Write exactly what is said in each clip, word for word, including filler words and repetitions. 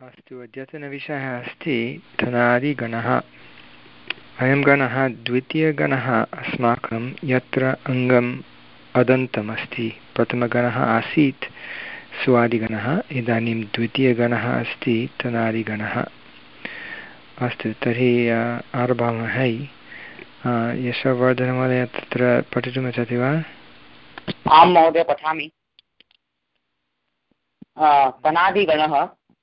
अस्तु, अद्यतनविषयः अस्ति धनादिगणः। अयं गणः द्वितीयगणः अस्माकं, यत्र अङ्गम् अदन्तमस्ति। प्रथमगणः आसीत् स्वादिगणः, इदानीं द्वितीयगणः अस्ति धनादिगणः। अस्तु, तर्हि आरभामः। यशोवर्धनमहोदय तत्र पठितुमिच्छति वा? आं महोदय, पठामि। तनादिगणः।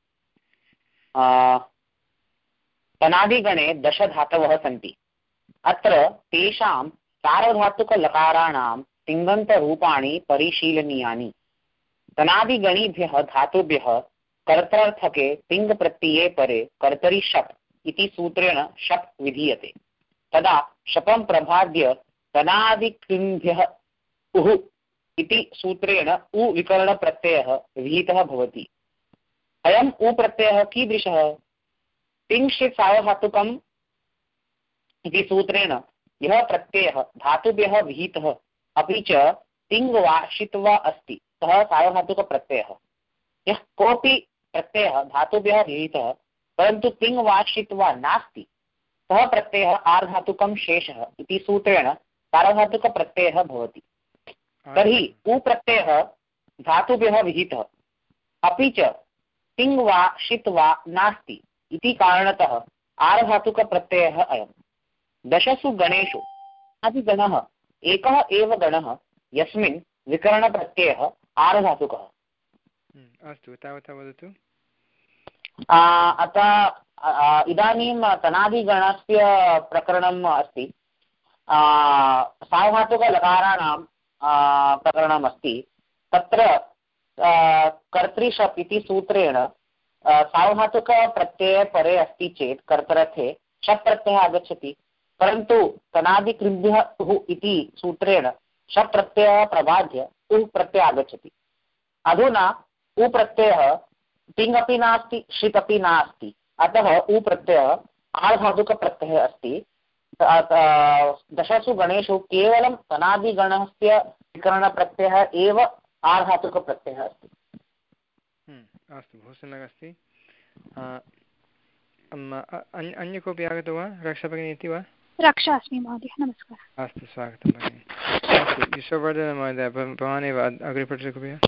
तनादिगणे दश धातवः सन्ति। अत्र तेषां सार्वधातुकलकाराणां तिङन्तरूपाणि परिशीलनीयानि। तनादिगणीभ्यः धातुभ्यः कर्तर्थके तिङ्प्रत्यये परे कर्तरि शप् इति सूत्रेण शप् विधीयते। तदा शपं प्रभाद्य तनादिकृभ्यः उः इति सूत्रेण उ विकरणप्रत्ययः विहितः भवति। अयम् उ प्रत्ययः कीदृशः? तिङ्क्षित् सार्वधातुकम् इति सूत्रेण यः प्रत्ययः धातुभ्यः विहितः अपि च तिङ् वा षित् वा अस्ति, सः सार्वधातुकप्रत्ययः। यः कोऽपि प्रत्ययः धातुभ्यः विहितः परन्तु तिङ् वा षित् वा नास्ति, सः प्रत्ययः आर्धातुकं शेषः इति सूत्रेण सार्वधातुकप्रत्ययः भवति। तर्हि उ प्रत्ययः धातुभ्यः विहितः अपि च तिङ् वा षित् वा नास्ति इति कारणतः आर्धातुकप्रत्ययः अयम्। दशसु गणेषु अतिगणः एकः एव गणः यस्मिन् विकरणप्रत्ययः आर्धातुकः। अस्तु, तावता वदतु। अतः इदानीं तनादिगणस्य प्रकरणम् अस्ति। सार्वधातुकलकाराणां प्रकरणम् अस्ति। तत्र कर्तृशप् इति सूत्रेण सार्वधातुकप्रत्यये परे अस्ति चेत् कर्तरथे शप् प्रत्ययः आगच्छति, परन्तु तनादिकृभ्यः उः इति सूत्रेण शप् प्रत्ययः प्रबाध्य उः प्रत्ययः आगच्छति। अधुना उ प्रत्ययः तिङ् अपि नास्ति, षित् अपि नास्ति, अतः उ प्रत्ययः आर्धातुकप्रत्ययः अस्ति। दशसु गणेषु केवलं तनादिगणस्य विकरणप्रत्ययः एव आर्धातुकप्रत्ययः अस्ति। अस्तु, बहु सम्यक् अस्ति। अन्य कोऽपि आगतो वा? रक्षा भगिनी इति वा? रक्षा अस्मि महोदय, नमस्कारः। अस्तु, स्वागतं भगिनि। अस्तु, यशोवर्धनमहोदय, भवानेव अग्रे पठतु कृपया।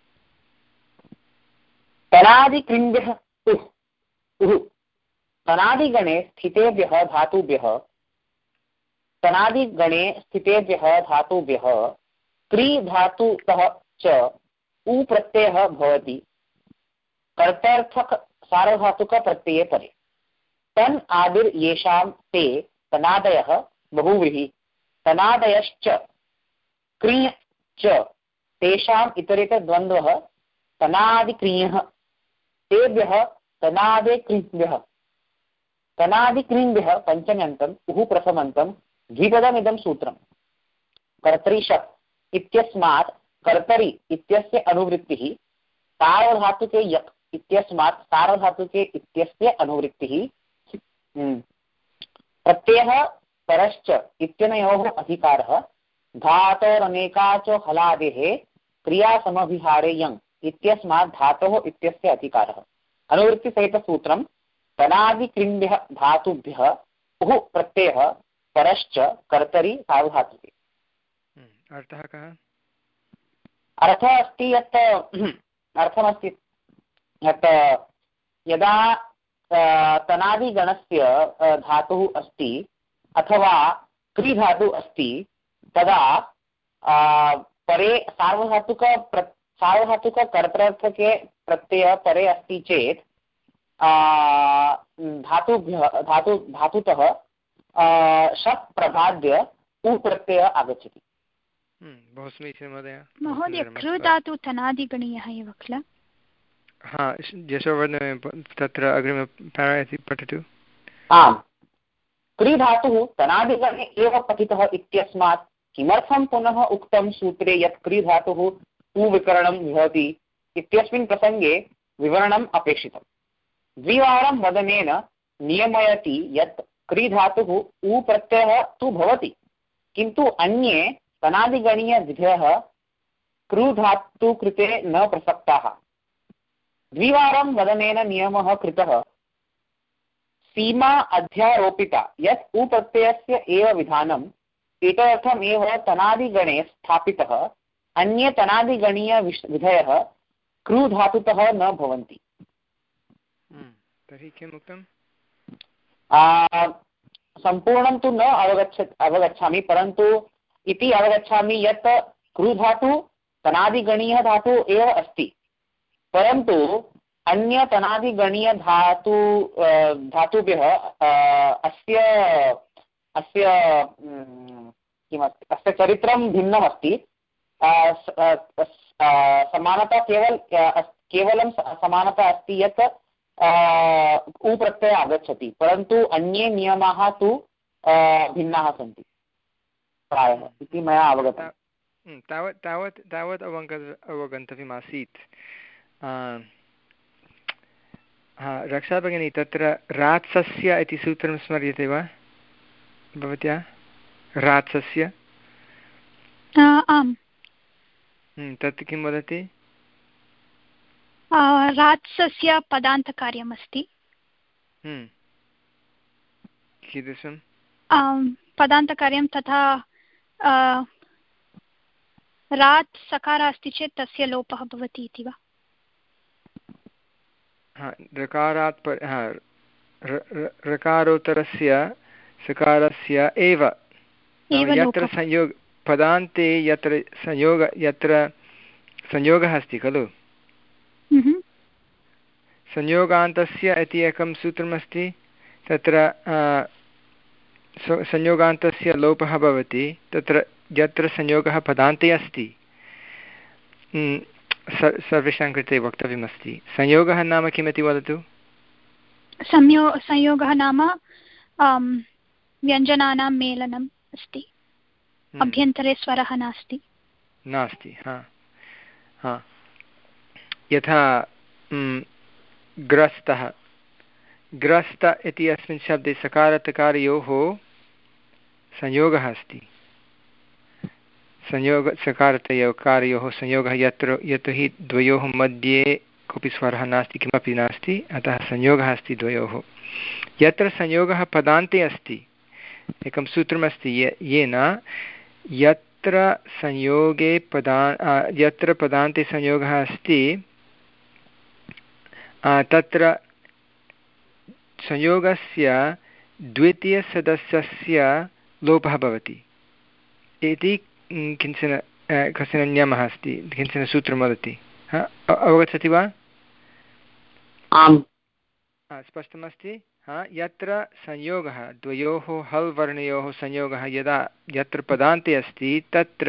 तनादिकृभ्यः उः उः तनादिगणे स्थितेभ्यः धातुभ्यः तनादिगणे स्थितेभ्यः धातुभ्यः क्री धातुतः च उ प्रत्ययः भवति कर्तर्थक सार्वधातुकप्रत्यये परे। तन् आदिर् येषां ते तनादयः बहुव्रीहि तनादयश्च क्रिय च तेषाम् इतरेतरद्वन्द्वः तनादिक्रियः तेभ्यः तनादिकृभ्यः तनादिकृभ्यः पञ्चम्यन्तम् उः प्रथमन्तं द्विपदमिदं सूत्रम्। कर्तरि शप् इत्यस्मात् कर्तरि इत्यस्य अनुवृत्तिः, सार्वधातुके यक् इत्यस्मात् सार्वधातुके इत्यस्य अनुवृत्तिः, प्रत्ययः परश्च इत्यनयोः अधिकारः, धातोरनेका च हलादेः क्रियासमभिहारे यङ् इत्यस्मात् धातोः इत्यस्य अधिकारः। अनुवृत्तिसहितसूत्रं तनादिकृभ्यः धातुभ्यः उः प्रत्ययः परश्च कर्तरि सार्वधातुके। अर्थः कः? अर्थः अस्ति यत् अर्थमस्ति यत् यदा तनादिगणस्य धातुः अस्ति अथवा क्रिधातुः अस्ति तदा परे सार्वधातुक सार्वधातुककर्तृर्थके प्रत्ययः परे अस्ति चेत् धातुभ्यः धातु धातुतः शप् प्रबाद्य उ प्रत्ययः आगच्छति। बहु समीचीनं महोदय। महोदय, कृ धातु तनादिगणीयः एव किल? हा, यशोवर्धन तत्र अग्रिम प्यारा इति पठतु। आम्, क्रि धातुः तनादिगणे एव पठितः इत्यस्मात् किमर्थं पुनः उक्तं सूत्रे यत् क्रि धातुः उ विकरणं भवति इत्यस्मिन् प्रसङ्गे विवरणम् अपेक्षितम्। द्विवारं वदनेन नियमयति यत् क्रि धातुः उ प्रत्ययः तु भवति, किन्तु अन्ये तनादिगणीयविधयः कृ धातु कृते न प्रसक्ताः। द्विवारं वदनेन नियमः कृतः सीमा अध्यारोपिता यत् उप्रत्ययस्य एव विधानम् एतदर्थम् एव तनादिगणे स्थापितः अन्ये तनादिगणीय विधयः कृ धातुतः न भवन्ति। तर्हि किम् उक्तम्? सम्पूर्णं तु न अवगच्छ अवगच्छामि परन्तु इति अवगच्छामि यत् कृ धातु तनादिगणीय धातु एव अस्ति परन्तु अन्य तनादिगणीय धातु धातुभ्यः अस्य अस्य किमस्ति अस्य चरित्रं भिन्नम् अस्ति। समानता केवल केवलं समानता अस्ति यत् उ प्रत्यय आगच्छति परन्तु अन्ये नियमाः तु भिन्नाः सन्ति प्रायः इति मया अवगतम्। तावत् तावत् तावत् अवग अवगन्तव्यमासीत्। हा रक्षा भगिनी तत्र रात्सस्य इति सूत्रं स्मर्यते वा भवत्या? रात्सस्य आम् तत् किं वदति? रात्सस्य पदान्तकार्यमस्ति। कीदृशं पदान्तकार्यं तथा रात् सकारः अस्ति चेत् तस्य लोपः भवति इति वा? हा ऋकारात् हा ऋकारोत्तरस्य सकारस्य एव यत्र संयोग पदान्ते यत्र संयोग यत्र संयोगः अस्ति खलु संयोगान्तस्य इति एकं सूत्रमस्ति तत्र संयोगान्तस्य लोपः भवति तत्र यत्र संयोगः पदान्ते अस्ति सर्वेषां कृते वक्तव्यमस्ति। संयोगः नाम किमिति वदतु? संयो संयोगः नाम व्यञ्जनानां मेलनम् अस्ति अभ्यन्तरे स्वरः नास्ति नास्ति हा हा यथा ग्रस्तः ग्रस्त इति अस्मिन् शब्दे सकारतकारयोः संयोगः अस्ति। संयोग सकारतकारयोः संयोगः यत्र यतोहि द्वयोः मध्ये कोऽपि स्वरः नास्ति किमपि नास्ति अतः संयोगः अस्ति द्वयोः। यत्र संयोगः पदान्ते अस्ति एकं सूत्रमस्ति येन यत्र संयोगे पदा यत्र पदान्ते संयोगः अस्ति तत्र संयोगस्य द्वितीयसदस्यस्य लोपः भवति इति किञ्चन कश्चन नियमः अस्ति किञ्चन सूत्रं वदति। अवगच्छति वा? आम् स्पष्टमस्ति। हा यत्र संयोगः द्वयोः हल् वर्णयोः संयोगः यदा यत्र पदान्ते अस्ति तत्र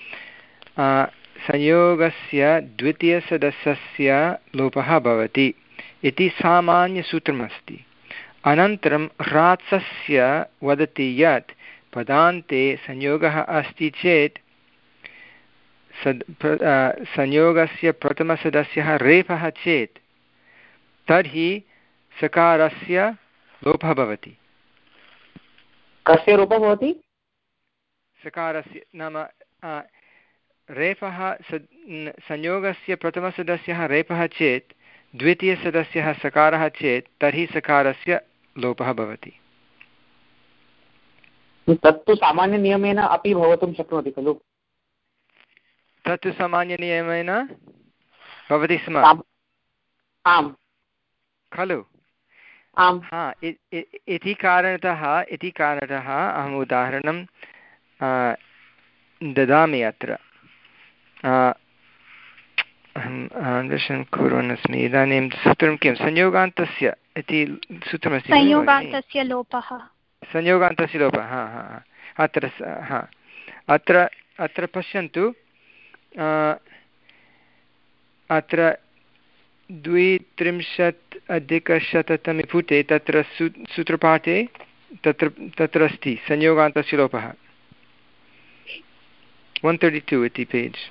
संयोगस्य द्वितीयसदस्यस्य लोपः भवति इति सामान्यसूत्रमस्ति। अनन्तरं रात्सस्य वदति यत् पदान्ते संयोगः अस्ति चेत् सद् संयोगस्य प्रथमसदस्यः रेफः चेत् तर्हि सकारस्य लोपः भवति। कस्य लोपः भवति? सकारस्य नाम रेफः संयोगस्य प्रथमसदस्यः रेफः चेत् द्वितीयसदस्यः सकारः चेत् तर्हि सकारस्य लोपः भवति। तत्तु सामान्यनियमेन अपि भवितुं शक्नोति खलु? तत्तु सामान्यनियमेन भवति स्म आम् खलु? आम् हा इति कारणतः इति कारणतः अहम् उदाहरणं ददामि अत्र। अहम् अन्वेषणं कुर्वन् अस्मि इदानीं सूत्रं किं संयोगान्तस्य इति सूत्रमस्ति संयोगान्तस्य लोपः संयोगान्तस्य लोपः हा हा अत्र हा अत्र अत्र पश्यन्तु अत्र द्वित्रिंशत् अधिकशततमे पुटे तत्र सू सूत्रपाठे तत्र तत्र अस्ति संयोगान्तस्य लोपः वन् तर्टि टु इति पेज्।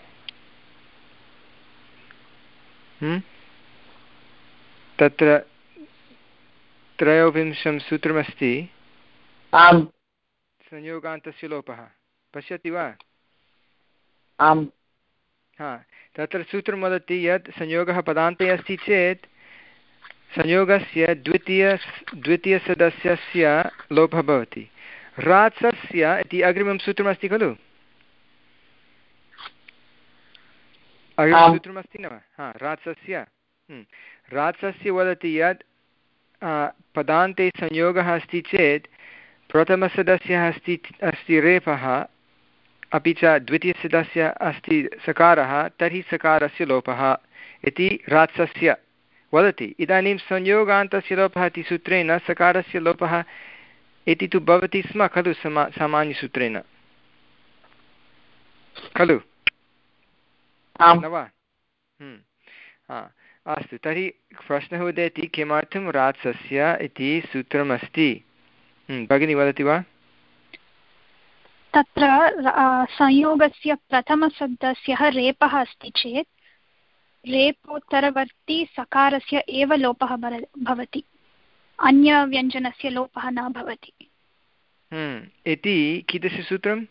तत्र त्रयोविंशं सूत्रमस्ति आम् संयोगान्तस्य लोपः पश्यति वा? आम् हा तत्र सूत्रं वदति यत् संयोगः पदान्ते अस्ति चेत् संयोगस्य द्वितीय द्वितीयसदस्यस्य लोपः भवति। रात्सस्य इति अग्रिमं सूत्रमस्ति खलु, अग्रिमं सूत्रमस्ति न वा? हा रात्सस्य रात्सस्य वदति यत् पदान्ते संयोगः अस्ति चेत् प्रथमसदस्यः अस्ति अस्ति रेफः अपि च द्वितीयसदस्यः अस्ति सकारः, तर्हि सकारस्य लोपः इति रात्सस्य वदति। इदानीं संयोगान्तस्य लोपः इति सूत्रेण सकारस्य लोपः इति तु भवति स्म खलु समा सामान्यसूत्रेण खलु न वा? अस्तु, तर्हि प्रश्नः उदेति किमर्थं रात्सस्य इति सूत्रमस्ति? भगिनी वदति वा? तत्र संयोगस्य प्रथमसदस्यः रेपः अस्ति चेत् रेपोत्तरवर्ती सकारस्य एव लोपः भवति, अन्यव्यञ्जनस्य लोपः न भवति इति कीदृशसूत्रं?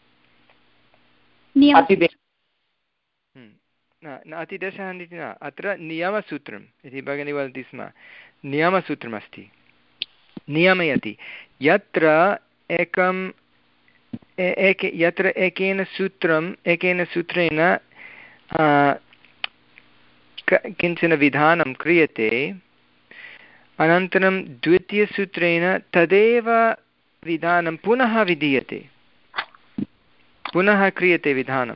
न अतिदेशः इति न, अत्र नियमसूत्रम् इति भगिनी वदति स्म। नियमसूत्रमस्ति, नियमयति यत्र एकं एक यत्र एकेन सूत्रम् एकेन सूत्रेण किञ्चन विधानं क्रियते, अनन्तरं द्वितीयसूत्रेण तदेव विधानं पुनः विधीयते, पुनः क्रियते विधानम्।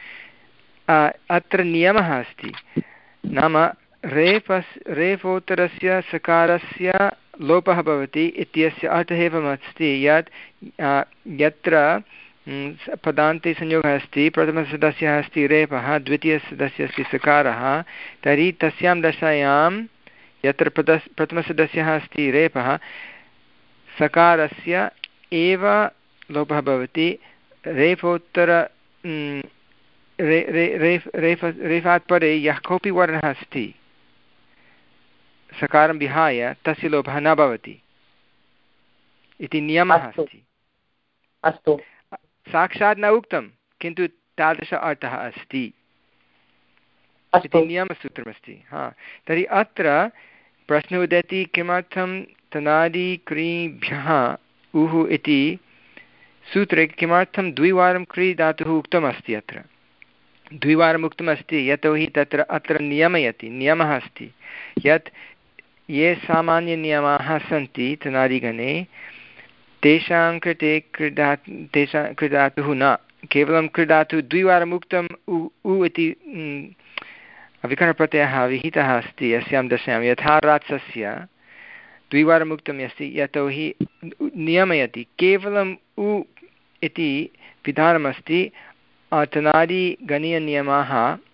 अत्र नियमः अस्ति, नाम रेफस् रेफोत्तरस्य सकारस्य लोपः भवति इत्यस्य अर्थः एवमस्ति यत् यत्र पदान्ते संयोगः अस्ति, प्रथमसदस्यः अस्ति रेफः, द्वितीयसदस्यः अस्ति सकारः, तर्हि तस्यां दशायां यत्र प्रथम प्रथमसदस्यः अस्ति रेफः, सकारस्य एव लोपः भवति। रेफोत्तर रे रे रेफ् रेफ रेफात् परे यः कोऽपि वर्णः अस्ति सकारं विहाय तस्य लोपः न भवति इति नियमः अस्ति। अस्तु, साक्षात् न उक्तं किन्तु तादृश अर्थः अस्ति इति नियमसूत्रमस्ति। हा तर्हि अत्र प्रश्नः उदेति किमर्थं तनादिक्रिभ्यः उः इति सूत्रे किमर्थं द्विवारं क्री धातुः उक्तमस्ति? अत्र द्विवारम् उक्तमस्ति यतोहि तत्र अत्र नियमयति, नियमः अस्ति यत् ये सामान्यनियमाः सन्ति तनादिगणे तेषां कृते क्रीडा तेषां क्रीडातुः न, केवलं क्रीडातुः द्विवारम् उक्तम् उ उ इति विकरणप्रत्ययः विहितः अस्ति अस्यां दशायां, यथा रात्सस्य द्विवारम् उक्तम् अस्ति यतोहि नियमयति, केवलम् उ इति विधानमस्ति। तनादिगणीयनियमाः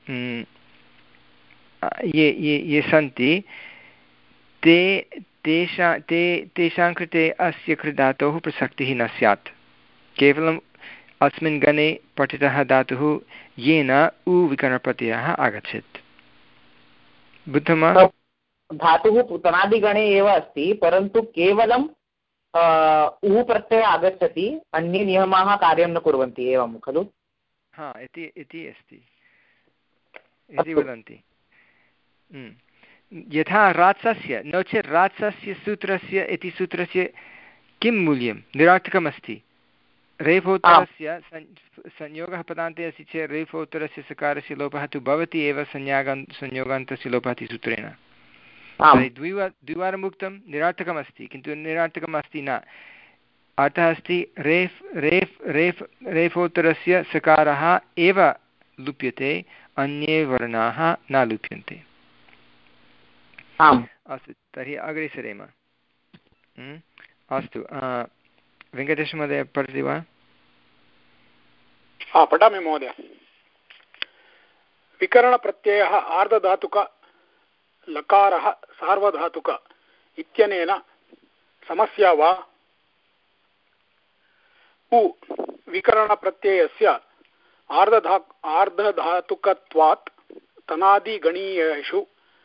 ये ये ये सन्ति ते तेषां ते तेषां कृते अस्य कृधातोः प्रसक्तिः न स्यात्, केवलम् अस्मिन् गणे पठितः धातुः येन उ विकरणप्रत्ययः आगच्छेत्। बुद्धं वा? धातुः तनादिगणे एव अस्ति, परन्तु केवलं उ प्रत्ययः आगच्छति, अन्ये नियमाः कार्यं न कुर्वन्ति, एवं खलु? हा इति इति अस्ति इति वदन्ति। यथा रात्सस्य, नो चेत् रात्सस्य सूत्रस्य इति सूत्रस्य किं मूल्यं? निरार्थकमस्ति। रेफोत्तरस्य संयोगः पदान्ते अस्ति चेत् रेफोत्तरस्य सकारस्य लोपः तु भवति एव संज्ञागन् संयोगान्तस्य लोपः इति सूत्रेण। द्विवार द्विवारम् उक्तं निरार्थकमस्ति, किन्तु निरार्थकम् अस्ति न, अर्थः अस्ति रेफ् रेफ् रेफ् रेफोत्तरस्य सकारः एव लुप्यते, अन्ये वर्णाः न लुप्यन्ते। अस्तु, तर्हि अग्रे सरेम। अस्तु, वेङ्कटेशमहोदय पठति वा? हा, पठामि महोदय। विकरणप्रत्ययः आर्धधातुक लकारः सार्वधातुक इत्यनेन समस्या वा? उ विकरणप्रत्ययस्य आर्धधा आर्धधातुकत्वात् तनादिगणीयेषु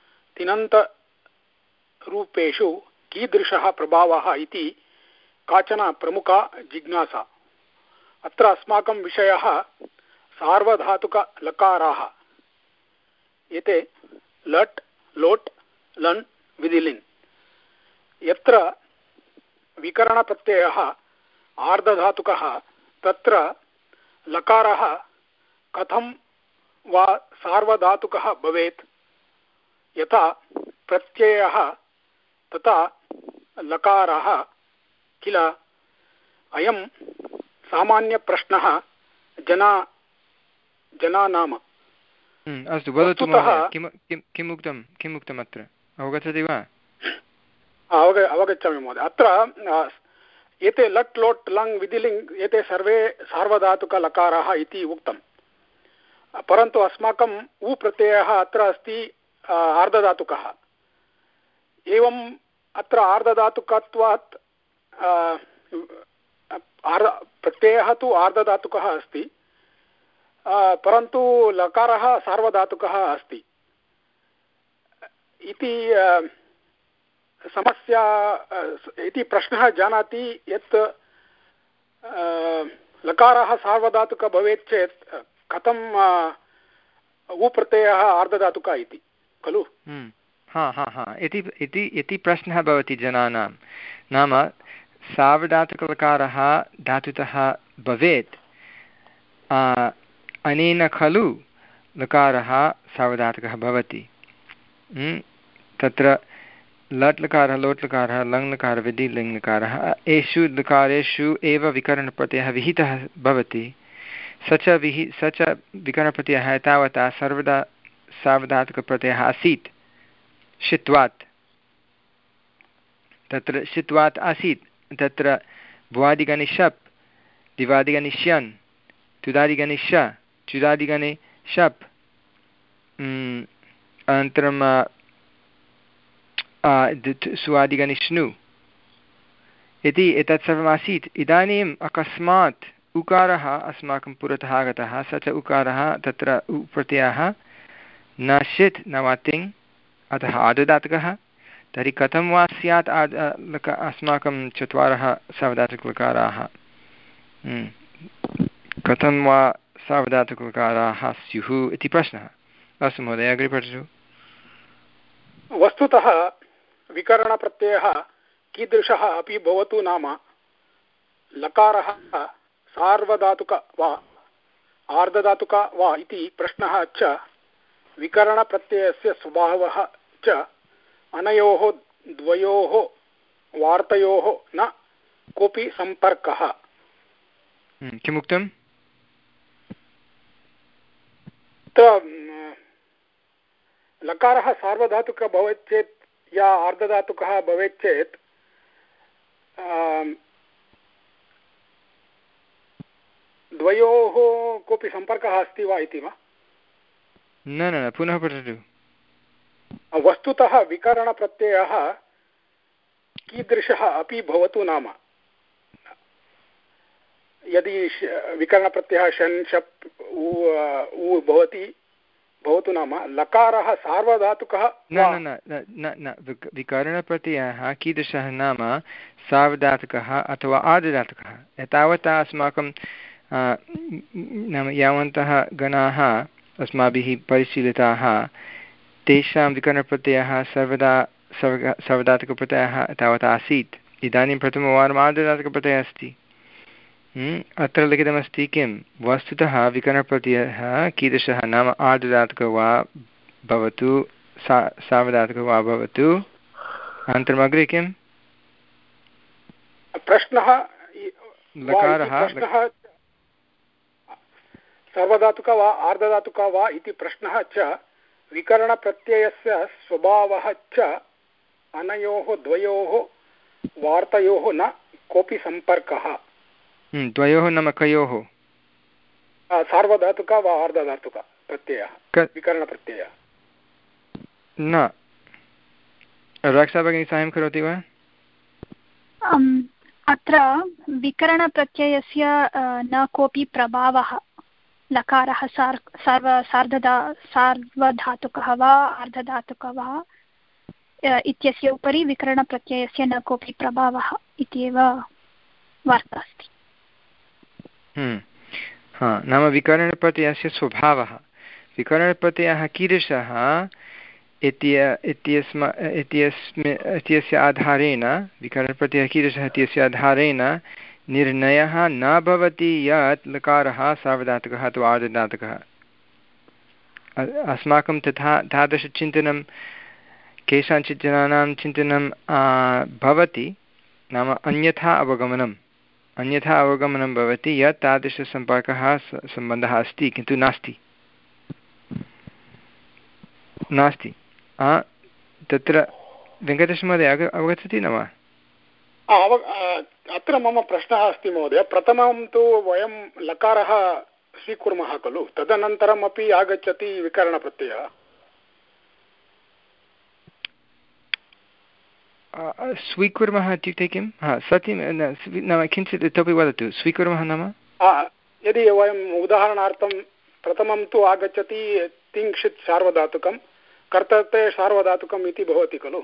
तिङन्तरूपेषु कीदृशः प्रभावः इति काचन प्रमुखा जिज्ञासा। अत्र अस्माकं विषयः सार्वधातुकलकाराः एते लट् लोट् लन् विधिलिङ् यत्र विकरणप्रत्ययः आर्धधातुकः तत्र लकारः कथं वा सार्वधातुकः भवेत् यथा प्रत्ययः तथा लकारः किल अयं सामान्यप्रश्नः जना जनानाम् अस्तु वदतु महोदय किं किं किम् उक्तं किम् उक्तम् अत्र अवगच्छति वा अवग अवगच्छामि महोदय अत्र एते लट् लोट् लङ् विधिलिङ् एते सर्वे सार्वधातुकलकाराः इति उक्तं परन्तु अस्माकम् उ प्रत्ययः अत्र अस्ति आर्धधातुकः एवम् अत्र आर्धधातुकत्वात् प्रत्ययः तु आर्धधातुकः अस्ति परन्तु लकारः सार्वधातुकः अस्ति इति समस्या इति प्रश्नः जानाति यत् लकारः सार्वधातुकः भवेत् चेत् कथं उप्रत्ययः आर्धधातुकः इति खलु हा हा हा इति इति इति प्रश्नः भवति जनानां नाम सार्वधातुकलकारः धातुतः भवेत् अनेन खलु लकारः सार्वधातुकः भवति तत्र लट् लकारः लोट् लकारः लङ् लकारः विधिलिङ् लकारः एषु लकारेषु एव विकरणप्रत्ययः विहितः भवति स च विहि स च विकरणप्रत्ययः तावता सर्वदा सार्वधातुकप्रत्ययः आसीत् षित्वात् तत्र षित्वात् आसीत् तत्र भुवादिगणे शप् दिवादिगणे श्यन् तुदादिगणे श चुदादिगणे शप् अनन्तरं सुवादिगणे श्नु इति एतत् सर्वमासीत् इदानीम् अकस्मात् उकारः अस्माकं पुरतः आगतः स च उकारः तत्र उ प्रत्ययः न षित् न वा तिङ् अतः आर्धधातुकः तर्हि कथं वा स्यात् आद् अस्माकं चत्वारः सार्वधातुकलकाराः कथं वा सार्वधातुकलकाराः स्युः इति प्रश्नः अस्तु महोदय अग्रे पठतु वस्तुतः विकरणप्रत्ययः कीदृशः अपि भवतु नाम लकारः सार्वधातुक वा आर्धधातुक वा इति प्रश्नः च विकरणप्रत्ययस्य स्वभावः च अनयोः द्वयोः वार्तयोः न कोऽपि सम्पर्कः किमुक्तम् लकारः सार्वधातुकः भवेत् चेत् या आर्धधातुकः भवेत् चेत् द्वयोः कोऽपि सम्पर्कः अस्ति वा इति वा न न न पुनः पठतु वस्तुतः विकरणप्रत्ययः कीदृशः अपि भवतु नाम यदि विकरणप्रत्ययः शन् शप् उ भवति भवतु नाम लकारः सार्वधातुकः न न न न विकरणप्रत्ययः कीदृशः नाम सार्वधातुकः अथवा आर्धधातुकः एतावता अस्माकं नाम यावन्तः गणाः अस्माभिः परिशीलिताः तेषां विकरणप्रत्ययः सर्वदा सर्व सार्वधातुकप्रत्ययः तावता आसीत् इदानीं प्रथमवारम् आर्धधातुकप्रत्ययः अस्ति अत्र लिखितमस्ति किं वस्तुतः विकरणप्रत्ययः कीदृशः नाम आर्धधातुकः वा भवतु सा सार्वधातुकः वा भवतु अनन्तरम् अग्रे किं प्रश्नः लकारः सर्वधातुकः वा आर्धधातुकः वा इति प्रश्नः च विकरणप्रत्ययस्य स्वभावः च अनयोः द्वयोः वार्तयोः न कोऽपि सम्पर्कः द्वयोः नाम कयोः सार्वधातुकः वा आर्धधातुकः प्रत्ययः विकरणप्रत्ययः न रक्षा भगिनी साहाय्यं करोति वा अत्र विकरणप्रत्ययस्य न कोऽपि प्रभावः लकारः सार् सर्व सार्धधा सार्वधातुकः वा आर्धधातुकः वा इत्यस्य उपरि विकरणप्रत्ययस्य न कोऽपि प्रभावः इत्येव वार्ता अस्ति हा नाम विकरणप्रत्ययस्य स्वभावः विकरणप्रत्ययः कीदृशः इत्य इत्यस्म इत्यस्मिन् इत्यस्य आधारेण विकरणप्रत्ययः कीदृशः इत्यस्य आधारेण निर्णयः न भवति यत् लकारः सार्वधातुकः अथवा आर्धधातुकः। अस्माकं तथा तादृशचिन्तनं केषाञ्चित् जनानां चिन्तनं भवति, नाम अन्यथा अवगमनम् अन्यथा अवगमनं भवति यत् तादृशसम्पर्कः सम्बन्धः अस्ति, किन्तु नास्ति नास्ति तत्र। वेङ्कटेशमहोदय अवगच्छति न वा? अत्र मम प्रश्नः अस्ति महोदय, प्रथमं तु वयं लकारः स्वीकुर्मः खलु, तदनन्तरम् अपि आगच्छति विकरणप्रत्ययः। स्वीकुर्मः इत्युक्ते किं? हा सत्यं नाम किञ्चित् इतोपि वदतु। स्वीकुर्मः नाम यदि वयम् उदाहरणार्थं प्रथमं तु आगच्छति तिङ्क्षित् सार्वधातुकं, कर्तृते सार्वधातुकम् इति भवति खलु।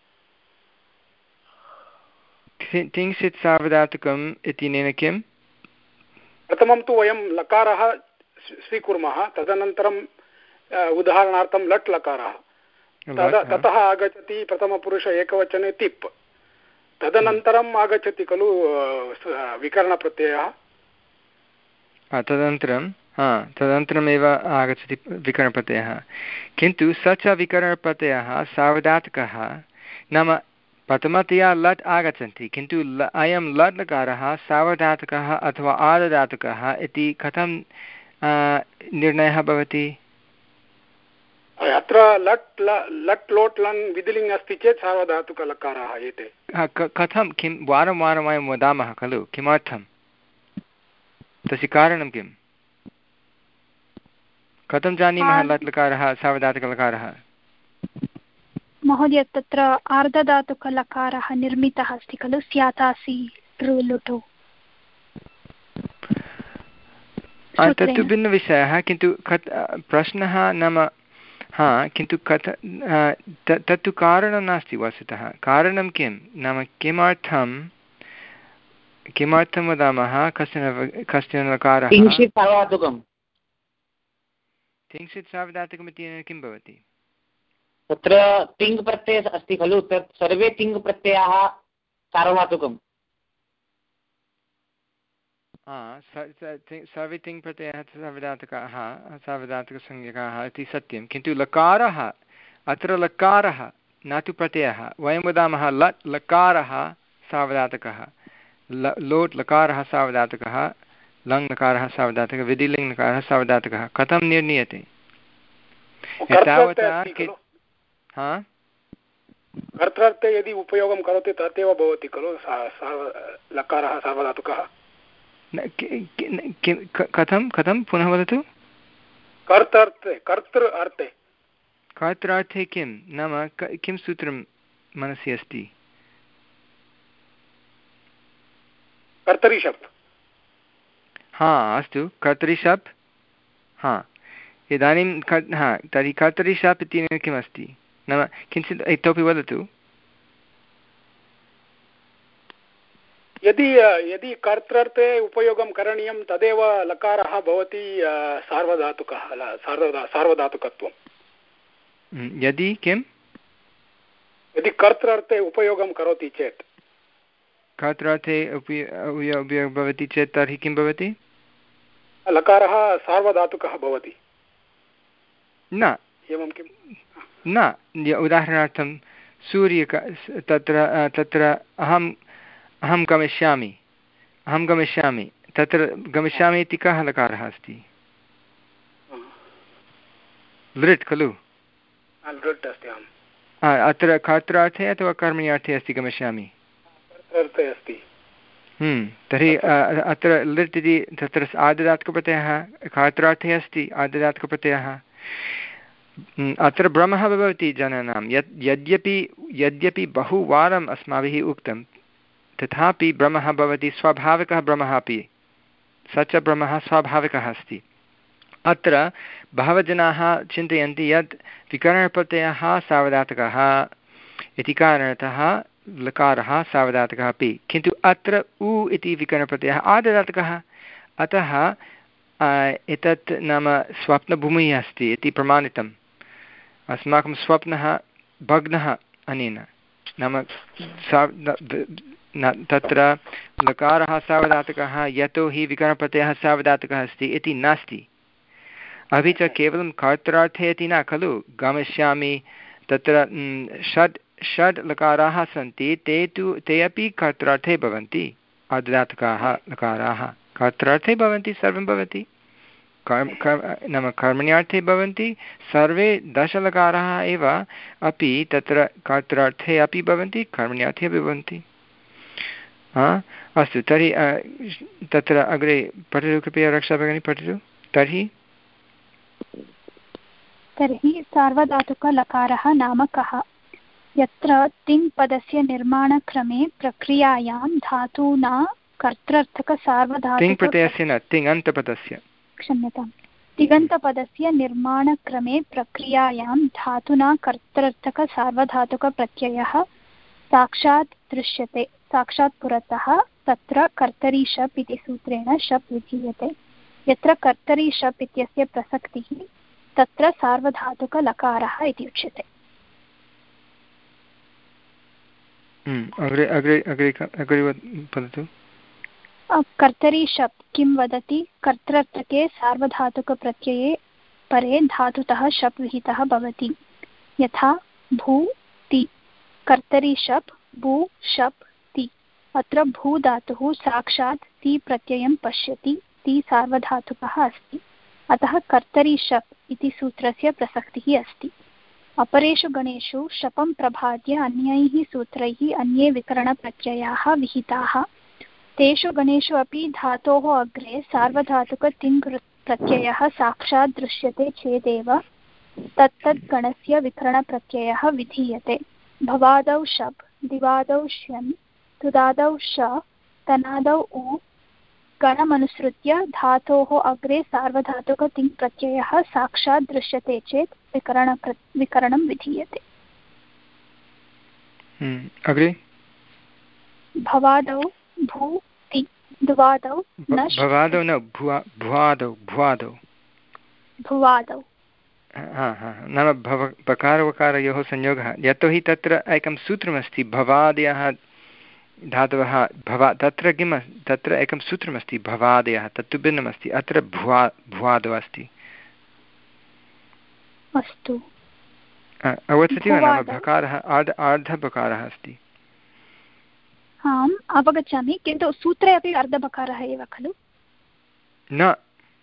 तिङ्क्षित् सार्वधातुकम् इत्यनेन किं? प्रथमं तु वयं लकारः स्वीकुर्मः, तदनन्तरम् उदाहरणार्थं लट् लकारः, ततः आगच्छति प्रथमपुरुष एकवचने तिप्, तदनन्तरम् आगच्छति खलु विकरणप्रत्ययः। तदनन्तरं हा तदनन्तरमेव आगच्छति विकरणप्रत्ययः, किन्तु स च विकरणप्रत्ययः सार्वधातुकः। नाम प्रथमतया लट् आगच्छन्ति, किन्तु ल अयं लट् लकारः सार्वधातुकः अथवा आर्धधातुकः इति कथं निर्णयः भवति? अत्र लट् लट् लोट् लन् विधिलिङ्ग् अस्ति चेत् सार्वधातुकलकाराः एते। कथं किं वारं वारं वयं वदामः खलु, किमर्थं? तस्य कारणं किं? कथं जानीमः लट् लकारः सार्वधातुकलकारः? महोदय, तत्र आर्धधातुकलकारः निर्मितः अस्ति खलु, स्यातासि लुटु। तत्तु भिन्नविषयः, किन्तु कत् प्रश्नः नाम हा किन्तु कथ तत्तु कारणं नास्ति वस्तुतः। कारणं किं नाम किमर्थं किमर्थं वदामः कश्चन कश्चन लकारः तिङ्क्षित् सार्वधातुकं तिङ्क्षित् सार्वधातुकम् इत्यनेन किं भवति? तत्र तिङ् प्रत्ययः अस्ति खलु, तत् सर्वे तिङ् प्रत्ययाः सार्वधातुकम्। सर्वे तिङ् प्रत्ययाः सार्वधातुकाः सार्वधातुकसंज्ञकाः इति सत्यं, किन्तु लकारः अत्र लकारः न तु प्रत्ययः। वयं वदामः लट् लकारः सार्वधातुकः, ल लोट् लकारः सार्वधातुकः, लङ् लकारः सार्वधातुकः, विधिलिङ् लकारः सार्वधातुकः। कथं निर्णीयते? एतावता हा कर्तृर्थे यदि उपयोगं करोति तदेव भवति खलु लकारः सार्वधातुकः। कथं कथं पुनः वदतु? कर्तृर्थे कर्तृ अर्थे कर्तृर्थे किं नाम किं सूत्रं मनसि अस्ति? कर्तरि शप्। हा अस्तु, कर्तरि शप्। हा इदानीं हा तर्हि कर्तरि शप् इत्यनेन किमस्ति? नाम किञ्चित् इतोपि वदतु। यदि यदि कर्तृर्थे उपयोगं करणीयं तदेव लकारः भवति सार्वधातुकः सार्वधातुकत्वं। यदि किं यदि कर्तृर्थे उपयोगं करोति चेत् कर्तृर्थे उपयोगं भवति चेत् तर्हि किं भवति? लकारः सार्वधातुकः भवति। न एवं किं न। उदाहरणार्थं सूर्यक तत्र तत्र अहम् अहं गमिष्यामि अहं गमिष्यामि तत्र गमिष्यामि इति कः लकारः अस्ति? लृट् खलु। अत्र कर्तृर्थे अथवा कर्मणि अर्थे अस्ति गमिष्यामि? कर्तृर्थे अस्ति। तर्हि अत्र लृट् इति तत्र आर्धधातुकप्रत्ययः कर्तृर्थे अस्ति आर्धधातुकप्रत्ययः। अत्र भ्रमः भवति जनानां यत् यद्यपि यद्यपि बहुवारम् अस्माभिः उक्तं तथापि भ्रमः भवति, स्वाभाविकः भ्रमः अपि। स च भ्रमः स्वाभाविकः अस्ति। अत्र बहवः जनाः चिन्तयन्ति यत् विकरणप्रत्ययः सार्वधातुकः इति कारणतः लकारः सार्वधातुकः अपि, किन्तु अत्र उ इति विकरणप्रत्ययः आर्धधातुकः। अतः एतत् नाम स्वप्नभूमिः अस्ति इति प्रमाणितम् अस्माकं स्वप्नः भग्नः अनेन नाम तत्र लकारः सार्वधातुकः यतोहि विकरणप्रत्ययः सार्वधातुकः अस्ति इति नास्ति अपि च केवलं कर्त्रार्थे इति न खलु गमिष्यामि तत्र षड् षड् लकाराः सन्ति ते तु ते अपि कर्त्रार्थे भवन्ति अर्धधातुकाः लकाराः कर्त्रार्थे भवन्ति सर्वं भवति कर्म कर्म नाम कर्मण्यार्थे भवन्ति सर्वे दशलकाराः एव अपि तत्र कर्त्रार्थे अपि भवन्ति कर्मण्यार्थे अपि भवन्ति अस्तु तर्हि तत्र अग्रे पठतु कृपया रक्षा भगिनी पठतु तर्हि तर्हि सार्वधातुकलकारः नाम कः यत्र तिङ् पदस्य निर्माणक्रमे प्रक्रियायां धातूना कर्तृर्थकसार्वधातुक तिङ् प्रत्ययस्य न तिङन्तपदस्य क्षम्यतां तिङन्तपदस्य निर्माणक्रमे प्रक्रियायां धातुना कर्तृर्थकसार्वधातुकप्रत्ययः साक्षात् दृश्यते साक्षात् पुरतः तत्र कर्तरि शप् इति सूत्रेण शप् विधीयते यत्र कर्तरि शप् इत्यस्य प्रसक्तिः तत्र सार्वधातुकलकारः इति उच्यते। अग्रे अग्रे अग्रे अग्रे वदतु। कर्तरि शप् किं वदति कर्तृर्थके सार्वधातुकप्रत्यये परे धातुतः शप् विहितः भवति यथा भू ति कर्तरि शप् भू शप् ति अत्र भू धातुः साक्षात् ति प्रत्ययं पश्यति ति सार्वधातुकः अस्ति अतः कर्तरि शप् इति सूत्रस्य प्रसक्तिः अस्ति। अपरेषु गणेषु शपं प्रभाद्य अन्यैः सूत्रैः अन्ये विकरणप्रत्ययाः विहिताः तेषु गणेषु अपि धातोः अग्रे सार्वधातुकतिङ् प्रत्ययः साक्षात् दृश्यते चेदेव तत्तद् गणस्य विकरणप्रत्ययः विधीयते। भवादौ शप् दिवादौ श्यन् तुदादौ श तनादौ उ गणमनुसृत्य धातोः अग्रे सार्वधातुकतिङ् प्रत्ययः साक्षात् दृश्यते चेत् विकरण विकरणं विधीयते। अग्रे भवादौ भू ति द्वादौ नश् भवादौ न भुवादौ भुवादौ भुवादौ नाम भव बकारवकारयोः संयोगः यतोहि तत्र एकं सूत्रमस्ति भवादयः धातवः भवा तत्र किम् तत्र एकं सूत्रमस्ति भवादयः तत्तु भिन्नमस्ति अत्र भुवा भुवादौ अस्ति। अस्तु अवगच्छति वा नाम भकारः आर्ध आर्धबकारः अस्ति। आम् अवगच्छामि किन्तु सूत्रे अपि अर्धबकारः एव खलु न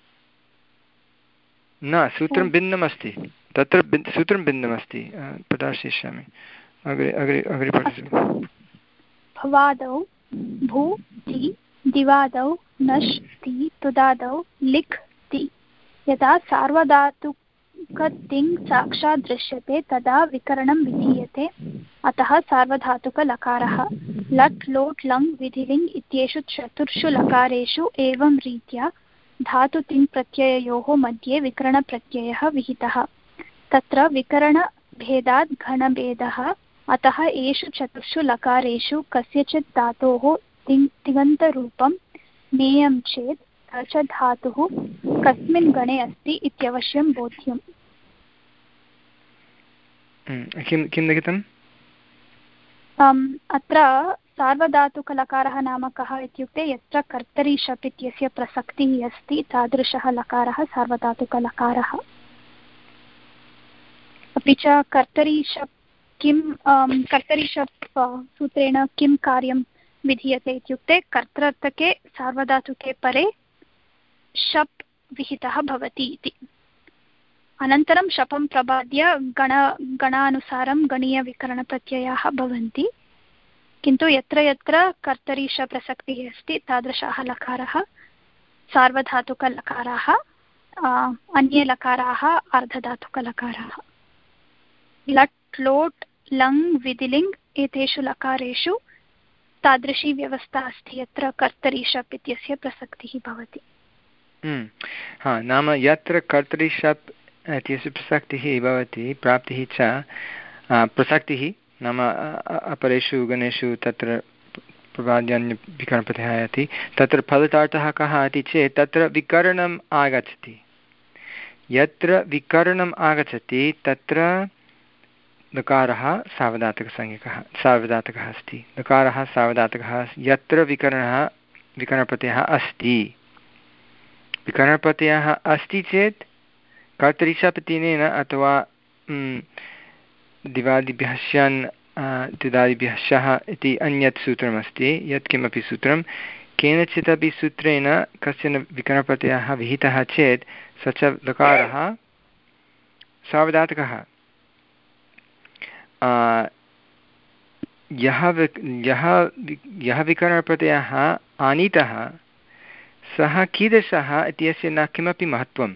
न सूत्रं भिन्नमस्ति तत्र सूत्रं भिन्नमस्ति प्रदर्शयिष्यामि अग्रे अग्रे अग्रे पठतु। भवादौ भू ति दिवादौ नश् ति तुदादौ लिख् ति यदा सार्वधातुकतिङ् साक्षात् दृश्यते तदा विकरणं विधीयते अतः सार्वधातुकलकारः लट् लोट् लङ् विधिलिङ् इत्येषु चतुर्षु लकारेषु एवं रीत्या धातुतिङ् प्रत्यययोः मध्ये विकरणप्रत्ययः विहितः तत्र विकरणभेदात् घनभेदः अतः एषु चतुर्षु लकारेषु कस्यचित् धातोः तिङ् तिङन्तरूपं नेयं चेत् स च धातुः कस्मिन् गणे अस्ति इत्यवश्यं बोध्यम्। किं किं लिखितम् अत्र सार्वधातुकलकारः नाम कः इत्युक्ते यत्र कर्तरि शप् इत्यस्य प्रसक्तिः अस्ति तादृशः लकारः सार्वधातुकलकारः। अपि च कर्तरि शप् किं कर्तरि शप् सूत्रेण किं कार्यं विधीयते इत्युक्ते कर्तृर्थके सार्वधातुके परे शप् विहितः भवति इति अनन्तरं शपं प्रबाद्य गण गणानुसारं गणीयविकरणप्रत्ययाः भवन्ति किन्तु यत्र यत्र कर्तरि शप् प्रसक्तिः अस्ति तादृशाः लकाराः सार्वधातुकलकाराः अन्ये लकाराः अर्धधातुकलकाराः। लट् लोट् लङ् विधिलिङ् एतेषु लकारेषु तादृशी व्यवस्था अस्ति यत्र कर्तरि शप् इत्यस्य प्रसक्तिः भवति। हा नाम यत्र कर्तरि शप् इत्यस्य प्रसक्तिः भवति प्राप्तिः च प्रसक्तिः नाम अपरेषु गणेषु तत्र प्रवाद्यान्यविकरणप्रत्ययः आयाति तत्र फलितार्थः कः इति चेत् तत्र विकरणम् आगच्छति। यत्र विकरणम् आगच्छति तत्र लकारः सावधातकसंज्ञकः सावधातकः अस्ति। लकारः सावधातकः यत्र विकरणः विकरणप्रत्ययः अस्ति। विकरणप्रत्ययः अस्ति चेत् कर्तरिशापतिनेन अथवा दिवादिभ्यः स्यान् दिवादिभ्यः शः इति अन्यत् सूत्रमस्ति। यत्किमपि सूत्रं केनचिदपि सूत्रेण कश्चन विकरणप्रत्ययः विहितः चेत् स च लकारः सावधातकः। यः यः यः विकरणप्रत्ययः आनीतः सः कीदृशः इत्यस्य न किमपि महत्त्वम्।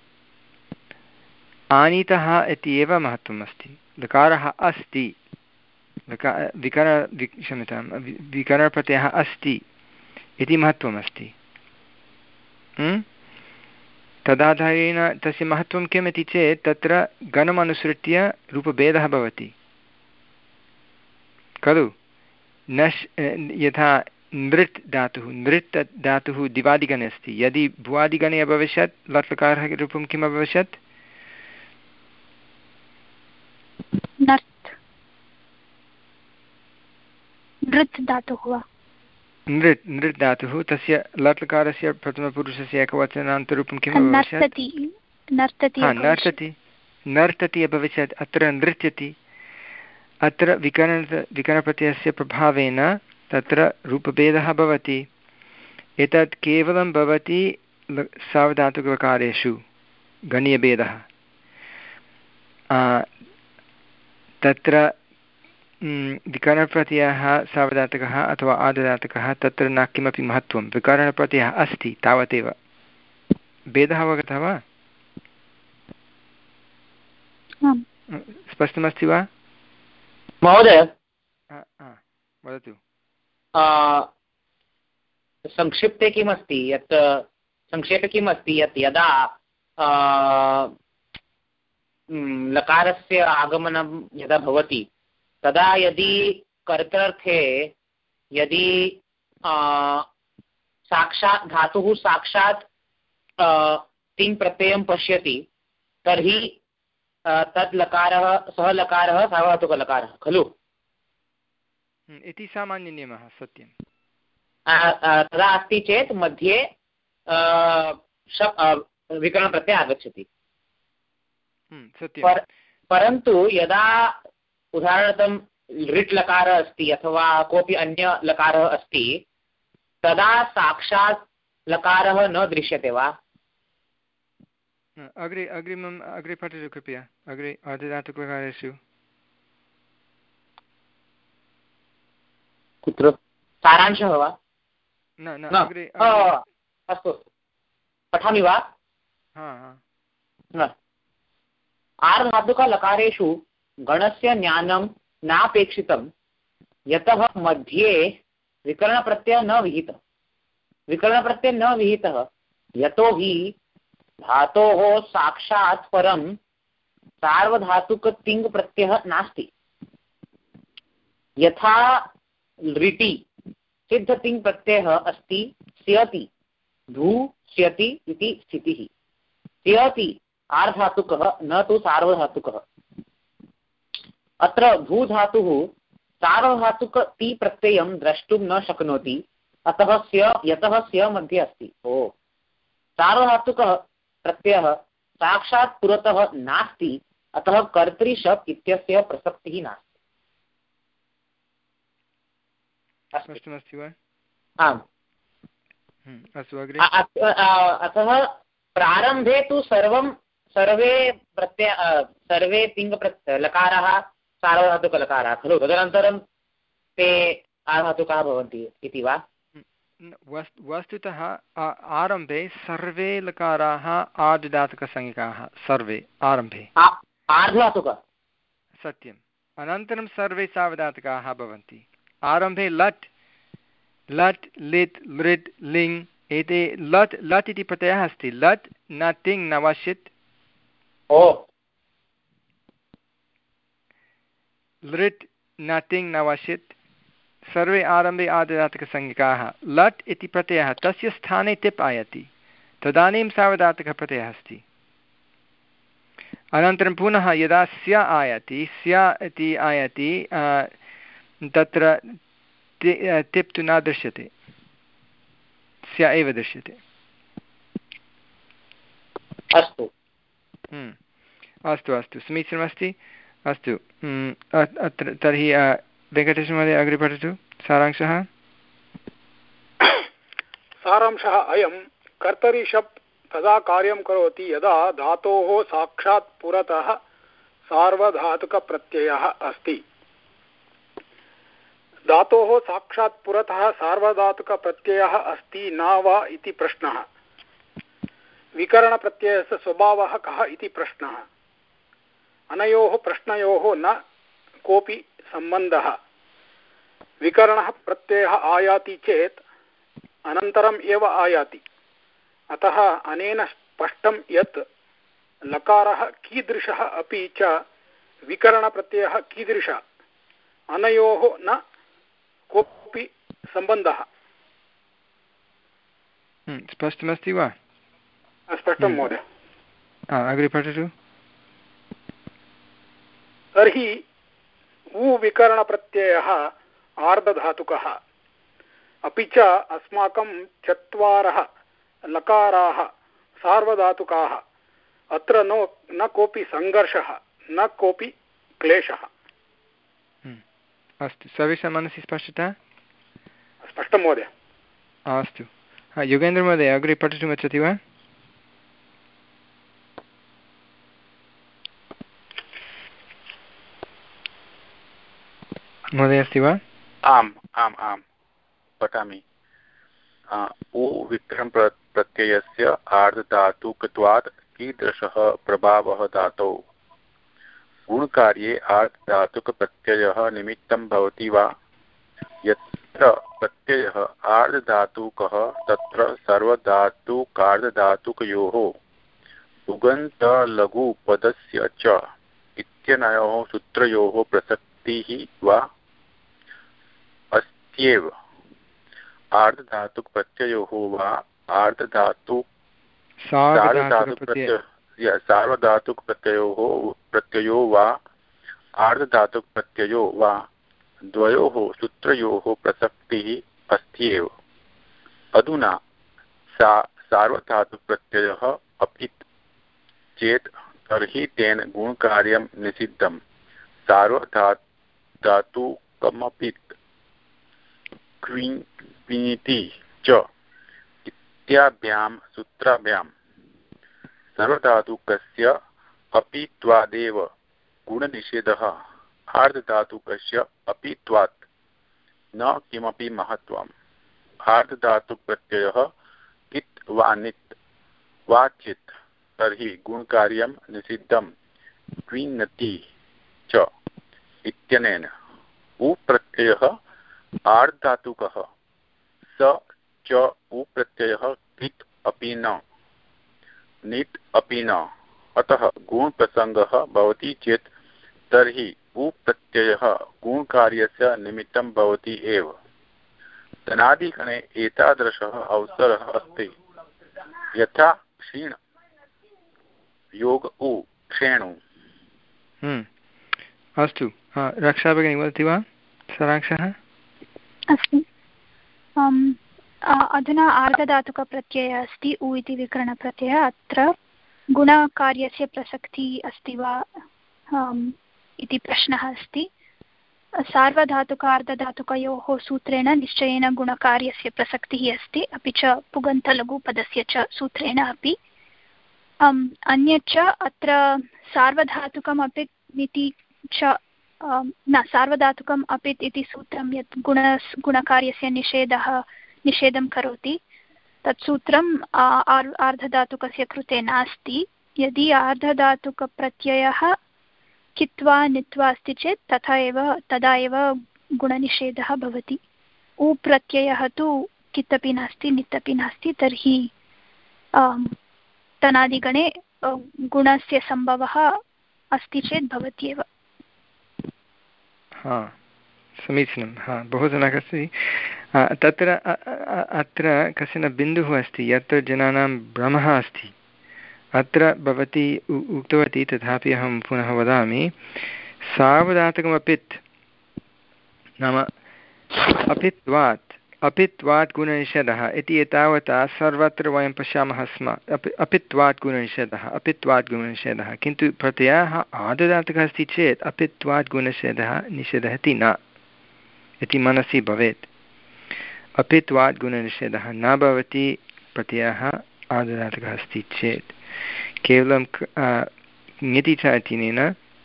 आनीतः इति एव महत्त्वम् अस्ति। लकारः अस्ति लका विकरण वि क्षम्यतां विकरणप्रत्ययः अस्ति इति महत्त्वमस्ति। तदाधारेण तस्य महत्त्वं किम् इति चेत् तत्र गणमनुसृत्य रूपभेदः भवति खलु। नश् यथा नृत् धातुः नृत् धातुः दिवादिगणे अस्ति। यदि भुवादिगणे अभविष्यत् लट्लकारः रूपं किम् अभविष्यत्? नृत् धातुः वा? नृत् नृत् धातुः तस्य लट्लकारस्य प्रथमपुरुषस्य एकवचनान्तरूपं किम् अभविष्यत्? नर्तति नर्तति अभविष्यत्। अत्र नृत्यति। अत्र विकरण विकरणप्रत्ययस्य प्रभावेन तत्र रूपभेदः भवति। एतत् केवलं भवति सावधातुकलकारेषु गणीयभेदः। तत्र विकरणप्रत्ययः सावधातकः अथवा आर्धधातकः तत्र न किमपि महत्त्वं। विकरणप्रत्ययः अस्ति तावदेव। भेदः अवगतः वा? स्पष्टमस्ति वा महोदय? वदतु। संक्षिप्ते किम् अस्ति यत् संक्षेपे किम् अस्ति यत् यदा लकारस्य आगमनं यदा भवति तदा यदि कर्तर्थे यदि साक्षात् धातुः साक्षात् तिङ् प्रत्ययं पश्यति तर्हि तत् लकारः सः लकारः सावधातुकलकारः खलु इति सामान्यनियमः। सत्यं। तदा अस्ति चेत् मध्ये विकरणप्रत्ययः आगच्छति। पर, परन्तु यदा उदाहरणार्थं लृट् लकारः अस्ति अथवा कोऽपि अन्य लकारः अस्ति तदा साक्षात् लकारः न दृश्यते वा? अग्रे अग्रिमम् अग्रे पठतु कृपया। अग्रे आर्धधातुकलकारेषु कुत्र सारांशः वा? न न अग्रे अस्तु पठामि वा? आर्धधातुकलकारेषु गणस्य ज्ञानं नापेक्षितं यतः मध्ये विकरणप्रत्ययः न विहितः। विकरणप्रत्ययः न विहितः यतोहि धातोः साक्षात् परं सार्वधातुकतिङ् प्रत्ययः नास्ति। यथा लृटि सिद्धतिङ् प्रत्ययः अस्ति स्यति धूस्यति इति स्थितिः। स्यति आर्धातुकः न तु सार्वधातुकः। अत्र भूधातुः सार्वधातुक ति प्रत्ययं द्रष्टुं न शक्नोति अतः स्य यतः स्य मध्ये अस्ति। ओ सार्वधातुकः प्रत्ययः साक्षात् पुरतः नास्ति अतः कर्तरि शप् इत्यस्य प्रसक्तिः नास्ति। स्पष्टमस्ति वा? आम्। अस्तु अग्रे। अतः प्रारम्भे तु सर्वं सर्वे प्रत्यय सर्वे तिङ् प्रत्यय लकाराः सार्वधातुकलकाराः खलु। तदनन्तरं ते आर्धातुकाः भवन्ति इति वा? वस्तुतः आरम्भे सर्वे लकाराः आर्धधातुकसंज्ञकाः। सर्वे आरम्भे आर्धधातुक सत्यम्। अनन्तरं सर्वे सावधातुकाः भवन्ति। आरम्भे लट् लट् लिट् लृट् लिङ् एते लट् लट् इति प्रत्ययः अस्ति। लट् न तिङ् न वशित्। ओ लृट् न तिङ् न वशित् सर्वे आरम्भे आर्धधातुकसंज्ञकाः लट् इति प्रत्ययः तस्य स्थाने तिप् आयाति तदानीं सार्वधातुकः प्रत्ययः अस्ति। अनन्तरं पुनः यदा स्य आयाति स्य इति आयाति तत्र तिप् तु न दृश्यते, स्य एव दृश्यते। अस्तु अस्तु अस्तु समीचीनमस्ति। अस्तु अत्र तर्हि वेङ्कटेशमहोदय अग्रे पठतु। सारांशः सारांशः अयं कर्तरि शप् तदा कार्यं करोति यदा धातोः साक्षात् पुरतः सार्वधातुकप्रत्ययः अस्ति। धातोः साक्षात् पुरतः सार्वधातुकप्रत्ययः अस्ति न वा इति प्रश्नः। विकरणप्रत्ययस्य स्वभावः कः इति प्रश्नः। अनयोः प्रश्नयोः न कोऽपि सम्बन्धः। विकरणः प्रत्ययः आयाति चेत् अनन्तरम् एव आयाति। अतः अनेन स्पष्टं यत् लकारः कीदृशः अपि च विकरणप्रत्ययः कीदृशः, अनयोः न कोऽपि सम्बन्धः। स्पष्टमस्ति वा? स्पष्टं महोदय। अग्रे पठतु। तर्हि उ विकरणप्रत्ययः आर्धधातुकः, अपि च अस्माकं चत्वारः लकाराः सार्वधातुकाः। अत्र नो न कोऽपि सङ्घर्षः न कोऽपि क्लेशः। अस्तु, सर्वेषां मनसि स्पष्टता? स्पष्टं महोदय। अस्तु, योगेन्द्रमहोदय अग्रे पठितुमिच्छति वा? महोदय अस्ति वा? आम् आम् आम् पठामि। उ विक्रम प्रत्ययस्य आर्धधातुकत्वात् कीदृशः प्रभावः धातौ? गुणकार्ये आर्धधातुकप्रत्ययः निमित्तं भवति वा? यत्र प्रत्ययः आर्धधातुकः तत्र सर्वधातुकार्धधातुकयोः उगन्तलघुपदस्य च इत्यनयोः सूत्रयोः प्रसक्तिः वा? अस्त्येव। आर्धधातुकप्रत्ययोः वा आर्धधातु सार्वधातुकप्रत्यय सार्वधातुकप्रत्ययोः प्रत्ययो वा आर्धधातुकप्रत्ययो वा द्वयोः सूत्रयोः प्रसक्तिः अस्त्येव। अधुना सा सार्वधातुकप्रत्ययः अपि चेत् तर्हि तेन गुणकार्यं निषिद्धं। सार्वधातुकमपि क्विन् क्विनिति च इत्याभ्यां सूत्राभ्यां सर्वधातुकस्य अपि त्वादेव गुणनिषेधः। आर्धधातुकस्य अपि त्वात् न किमपि महत्त्वम्। आर्धधातुकप्रत्ययः कित् वा नित् वा चित् तर्हि गुणकार्यं निषिद्धं क्विन्नति च इत्यनेन। उ प्रत्ययः आर्धधातुकः स च उ प्रत्ययः कित् अपि न नित् अपि न। अतः गुणप्रसङ्गः भवति चेत् तर्हि उ प्रत्ययः गुणकार्यस्य निमित्तं भवति एव। धनादिगणे एतादृशः अवसरः अस्ति यथा क्षीण योग उ क्षेणु। अस्तु, रक्षा भगिनी वदति वा सारांशः? अस्ति। अधुना आर्धधातुकप्रत्ययः अस्ति उ इति विकरणप्रत्ययः। अत्र गुणकार्यस्य प्रसक्तिः अस्ति वा इति प्रश्नः अस्ति। सार्वधातुकार्धधातुकयोः सूत्रेण निश्चयेन गुणकार्यस्य प्रसक्तिः अस्ति, अपि च पुगन्तलघुपदस्य च सूत्रेण अपि। अन्यच्च अत्र सार्वधातुकम् अपि इति च न सार्वधातुकम् अपित् इति सूत्रं यत् गुण गुणकार्यस्य निषेधः निषेधं करोति तत् सूत्रम् आर्धधातुकस्य कृते नास्ति। यदि आर्धधातुकप्रत्ययः कित्वा नित्वा अस्ति चेत् तथा एव तदा एव गुणनिषेधः भवति। उ प्रत्ययः तु कित् अपि नास्ति नित् अपि नास्ति, तर्हि तनादिगणे गुणस्य सम्भवः अस्ति चेत् भवत्येव। हा समीचीनं, हा बहु सम्यक् अस्ति। तत्र अत्र कश्चन बिन्दुः अस्ति यत्र जनानां भ्रमः अस्ति। अत्र भवती उक्तवती, तथापि अहं पुनः वदामि, सार्वधातुकमपित् नाम अपित्वात् अपित्वात् गुणनिषेधः इति एतावता सर्वत्र वयं पश्यामः स्म। अपि अपित्वात् गुणनिषेधः अपित्वात् गुणनिषेधः किन्तु प्रत्ययः आदुदातुकः अस्ति चेत् अपित्वात् गुणनिषेधः निषेधः इति न इति मनसि भवेत्। अपित्वात् गुणनिषेधः न भवति प्रत्ययः आदुदातुकः अस्ति चेत्। केवलं ङिति च इत्यनेन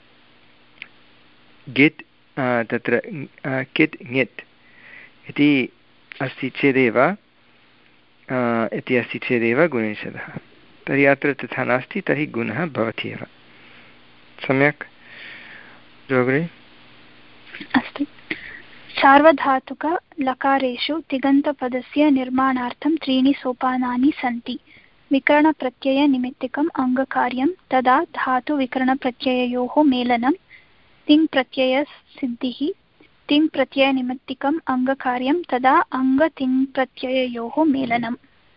गित् तत्र कित् ङित् इति अस्ति चेदेव इति अस्ति चेदेव गुणनिषेधः। तर्हि अत्र तथा नास्ति, तर्हि गुणः भवति एव। सम्यक् जोगरे अस्तु। सार्वधातुकलकारेषु तिङन्तपदस्य निर्माणार्थं त्रीणि सोपानानि सन्ति। विकरणप्रत्ययनिमित्तिकम् अङ्गकार्यं, तदा धातुविकरणप्रत्यययोः मेलनं, तिङ्प्रत्ययसिद्धिः, तिङ्प्रत्ययनिमित्तिकम् अङ्गकार्यं, तदा अङ्गतिङ्प्रत्यययोः मेलनम्।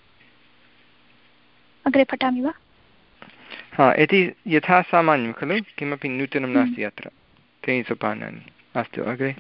अग्रे पठामि वा? हा, इति यथा सामान्यं खलु, किमपि नूतनं नास्ति अत्र। त्रीणि सोपानानि। अस्तु, अग्रे।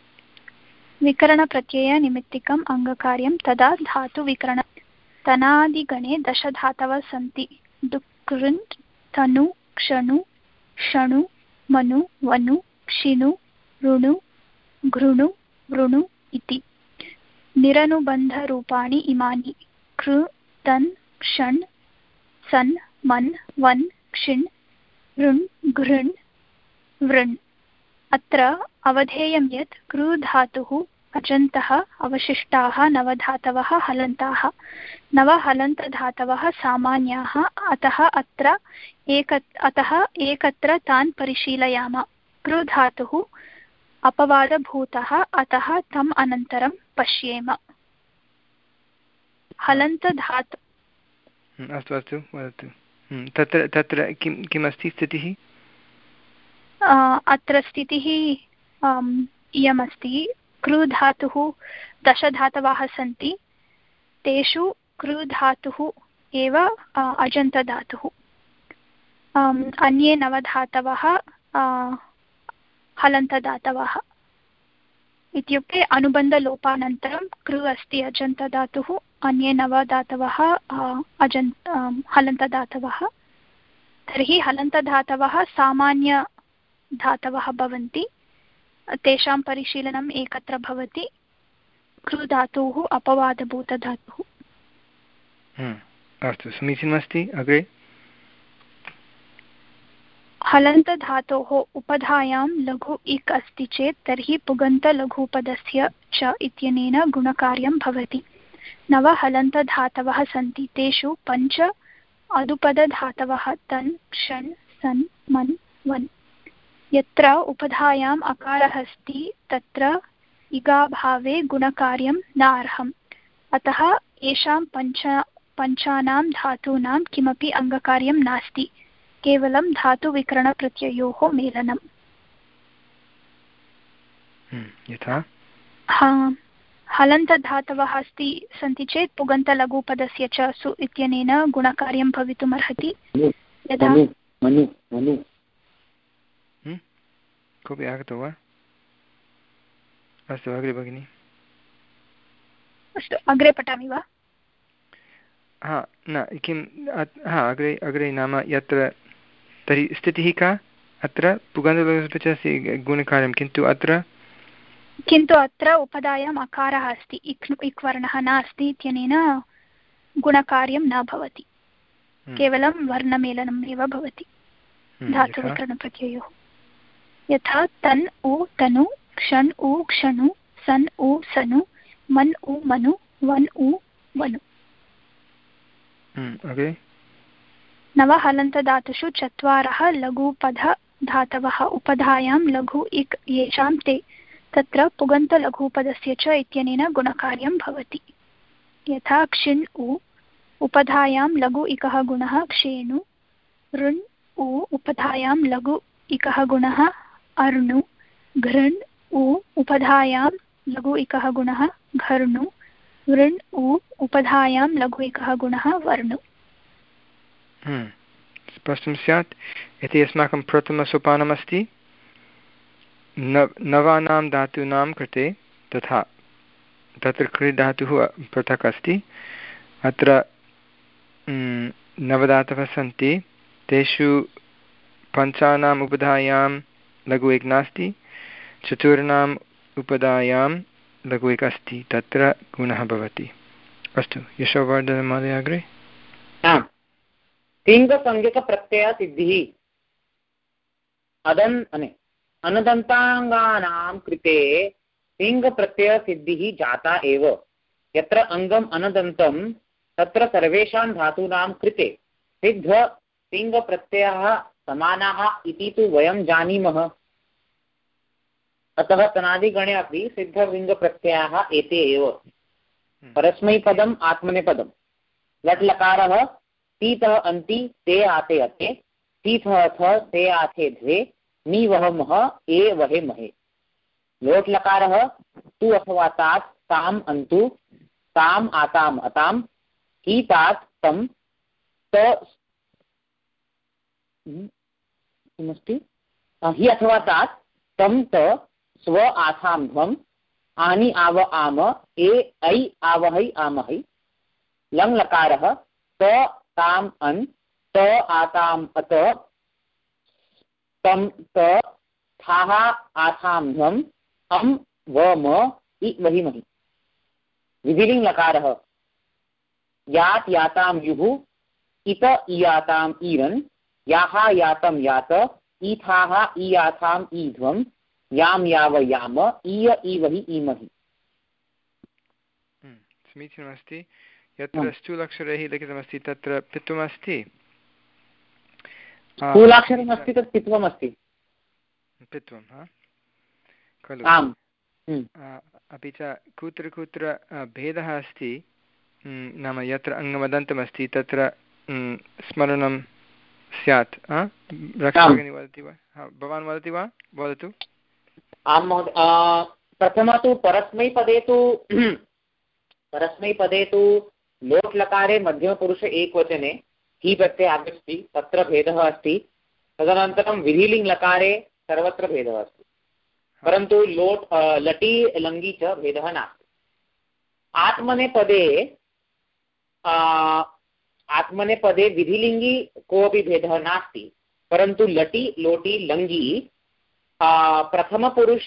विकरणप्रत्ययनिमित्तिकम् अङ्गकार्यं, तदा धातुविकरण। तनादिगणे दशधातवः सन्ति। दुकृन्, तनु, क्षणु, क्षणु, मनु, वनु, क्षिणु, ऋणु, घृणु, वृणु इति। निरनुबन्धरूपाणि इमानि कृ, तन्, क्षन्, सन्, मन्, वन्, क्षिण्, ऋण्, घृण्, वृण्। अत्र अवधेयं यत् कृ धातुः अजन्तः अवशिष्टाः नवधातवः हलन्ताः। नवहलन्तधातवः सामान्याः, अतः अत्र एक अतः एकत्र तान् परिशीलयाम। कृ धातुः अपवादभूतः, अतः तम् अनन्तरं पश्येम। हलन्तधातु। अस्तु अस्तु वदतु। तत्र तत्र किं किमस्ति स्थितिः? अत्र स्थितिः इयमस्ति। कृ धातुः दशधातवः सन्ति, तेषु कृ धातुः एव अजन्तधातुः। अन्ये नवधातवः हलन्तधातवः। इत्युक्ते अनुबन्धलोपानन्तरं कृ अस्ति अजन्तधातुः, अन्ये नवधातवः अजन्त हलन्तधातवः। तर्हि हलन्तधातवः सामान्यधातवः भवन्ति, तेषां परिशीलनम् एकत्र भवति। कृ धातुः अपवादभूतधातुः। अस्तु, समीचीनमस्ति। अग्रे। हलन्तधातोः उपधायां लघु इक् अस्ति चेत् तर्हि पुगन्तलघुपदस्य च इत्यनेन गुणकार्यं भवति। नव हलन्तधातवः सन्ति, तेषु पञ्च अदुपदधातवः तन्, क्षन्, सन्, मन्, वन्। यत्र उपधायाम् अकारः अस्ति तत्र इगाभावे गुणकार्यं न अर्हम्। अतः येषां पञ्च पञ्चानां धातूनां किमपि अङ्गकार्यं नास्ति, केवलं धातुविकरणप्रत्ययोः मेलनम्। यथा हलन्तधातवः अस्ति सन्ति चेत् पुगन्तलघुपदस्य च सु इत्यनेन गुणकार्यं भवितुमर्हति। यदा कोऽपि आगतो वा? अस्तु, अग्रे भगिनि। अस्तु, अग्रे पठामि वा? हा न किं हा अग्रे अग्रे नाम यत्र तर्हि स्थितिः का? अत्र पुगन्तलघुपदस्य गुणकार्यं, किन्तु अत्र किन्तु अत्र उपधायाम् अकारः अस्ति, इक् इक् वर्णः नास्ति इत्यनेन गुणकार्यं न भवति, केवलं वर्णमेलनम् एव भवति धातुविकरणप्रत्ययोः। यथा तन् उ तनु, क्षन् उ क्षणु, सन् उ सनु, मन् उ मनु, वन् उ वनु। नवहलन्तधातुषु चत्वारः लघुपदधातवः उपधायां लघु इक् येषां ते तत्र पुगन्तलघुपदस्य च इत्यनेन गुणकार्यं भवति। यथा क्षिण् उ उपधायां लघु इकः गुणः क्षेणु, ऋण् उ उपधायां लघु इकः गुणः अर्णु, घृण् उ उपधायां लघु इकः गुणः घर्णु वृण् उ उपधायां लघु इकः गुणः वर्णु। स्पष्टं स्यात् इति अस्माकं प्रथमसोपानमस्ति। नव नवानां धातूनां कृते तथा तत्र कृ धातुः पृथक् अस्ति। अत्र नवधातवः सन्ति, तेषु पञ्चानाम् उपधायां लघु एक नास्ति, चतुर्णाम् उपधायां लघु एक अस्ति, तत्र गुणः भवति। अस्तु, यशोवर्धन महोदय अग्रे। तिङ्गसंज्ञकप्रत्ययसिद्धिः अदन् अनदन्ताङ्गानां कृते तिङ्गप्रत्ययसिद्धिः जाता एव। यत्र अङ्गम् अनदन्तं तत्र सर्वेषां धातूनां कृते सिद्ध तिङ्गप्रत्ययः समानाः इति तु वयं जानीमः। अतः तनादिगणे अपि सिद्धलिङ्गप्रत्ययाः एते एव। परस्मैपदम् आत्मनेपदम्। लट् लकारः तीतः अन्ति ते आते अते, तीथः थ ते आथे ध्वे, नि वह मह ए वहे महे। लोट् लकारः तु अथवा तात् ताम् अन्तु, ताम् आताम् अताम्, हि तात् तं त किमस्ति हि अथवा तात् तं त स्व आथां ध्वम्, आनि आव आम, ए ऐ आवहै आमहै। लङ् लकारः त ताम् अन्, त आताम् अत, तं त थाः आथां ध्वम्, अं व म इ वहि महि। विधिलिङ् लकारः यात् यातां युः, इत इयाताम् ईरन्, याः यातं यात, ईथाः ईयाथाम् ईध्वम्, यां याव याम, ईय ईवहि ईमहि। समीचीनमस्ति। यत्र स्थूलाक्षरैः लिखितमस्ति तत्र पित्वमस्ति, स्थूलाक्षरमस्ति तत् पित्वमस्ति। पित्वं खलु? आम्। अपि च कुत्र कुत्र भेदः अस्ति, नाम यत्र अङ्गमदन्तमस्ति तत्र स्मरणं स्यात्। रक्षाभगिनी वदति वा? भवान् वदति वा? वदतु। आं महोदय। प्रथमं तु परस्मैपदे तु परस्मैपदे तु लोट् लकारे मध्यमपुरुषे एकवचने हि प्रत्ययः आगच्छति, तत्र भेदः अस्ति। तदनन्तरं विधिलिङ् लकारे सर्वत्र भेदः अस्ति, परन्तु लोट् लटि लङ्गि च भेदः नास्ति। आत्मनेपदे आत्मनेपदे विधिलिङ्गि कोऽपि भेदः नास्ति, परन्तु लटि लोटि लङ्गि प्रथमपुरुष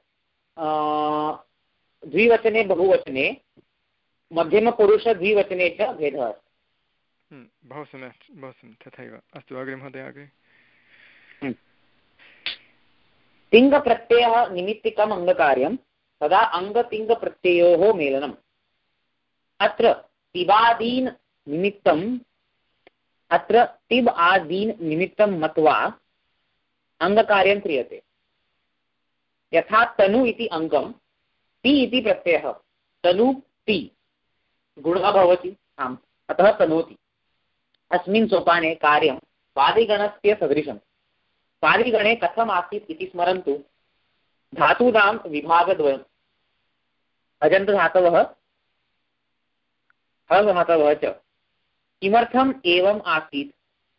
द्विवचने बहुवचने मध्यमपुरुष द्विवचने च भेदः अस्ति। बहु सम्यक्, बहु सम्यक्, तथैव। अस्तु, अग्रे महोदय, अग्रे। तिङ्गप्रत्ययः निमित्तिकम् अङ्गकार्यं, तदा अङ्गतिङ्गप्रत्ययोः मेलनम्। अत्र तिबादीन् निमित्तम् अत्र तिब् आदीन् निमित्तं मत्वा अङ्गकार्यं क्रियते। यथा तनु इति अङ्गं, ति इति प्रत्ययः, तनु ति गुणः भवति। आम्, अतः तनोति। अस्मिन् सोपाने कार्यं स्वादिगणस्य सदृशम्। स्वादिगणे कथम् आसीत् इति स्मरन्तु। धातूनां विभागद्वयम्, अजन्तधातवः हलधातवः च। किमर्थम् एवम् आसीत्?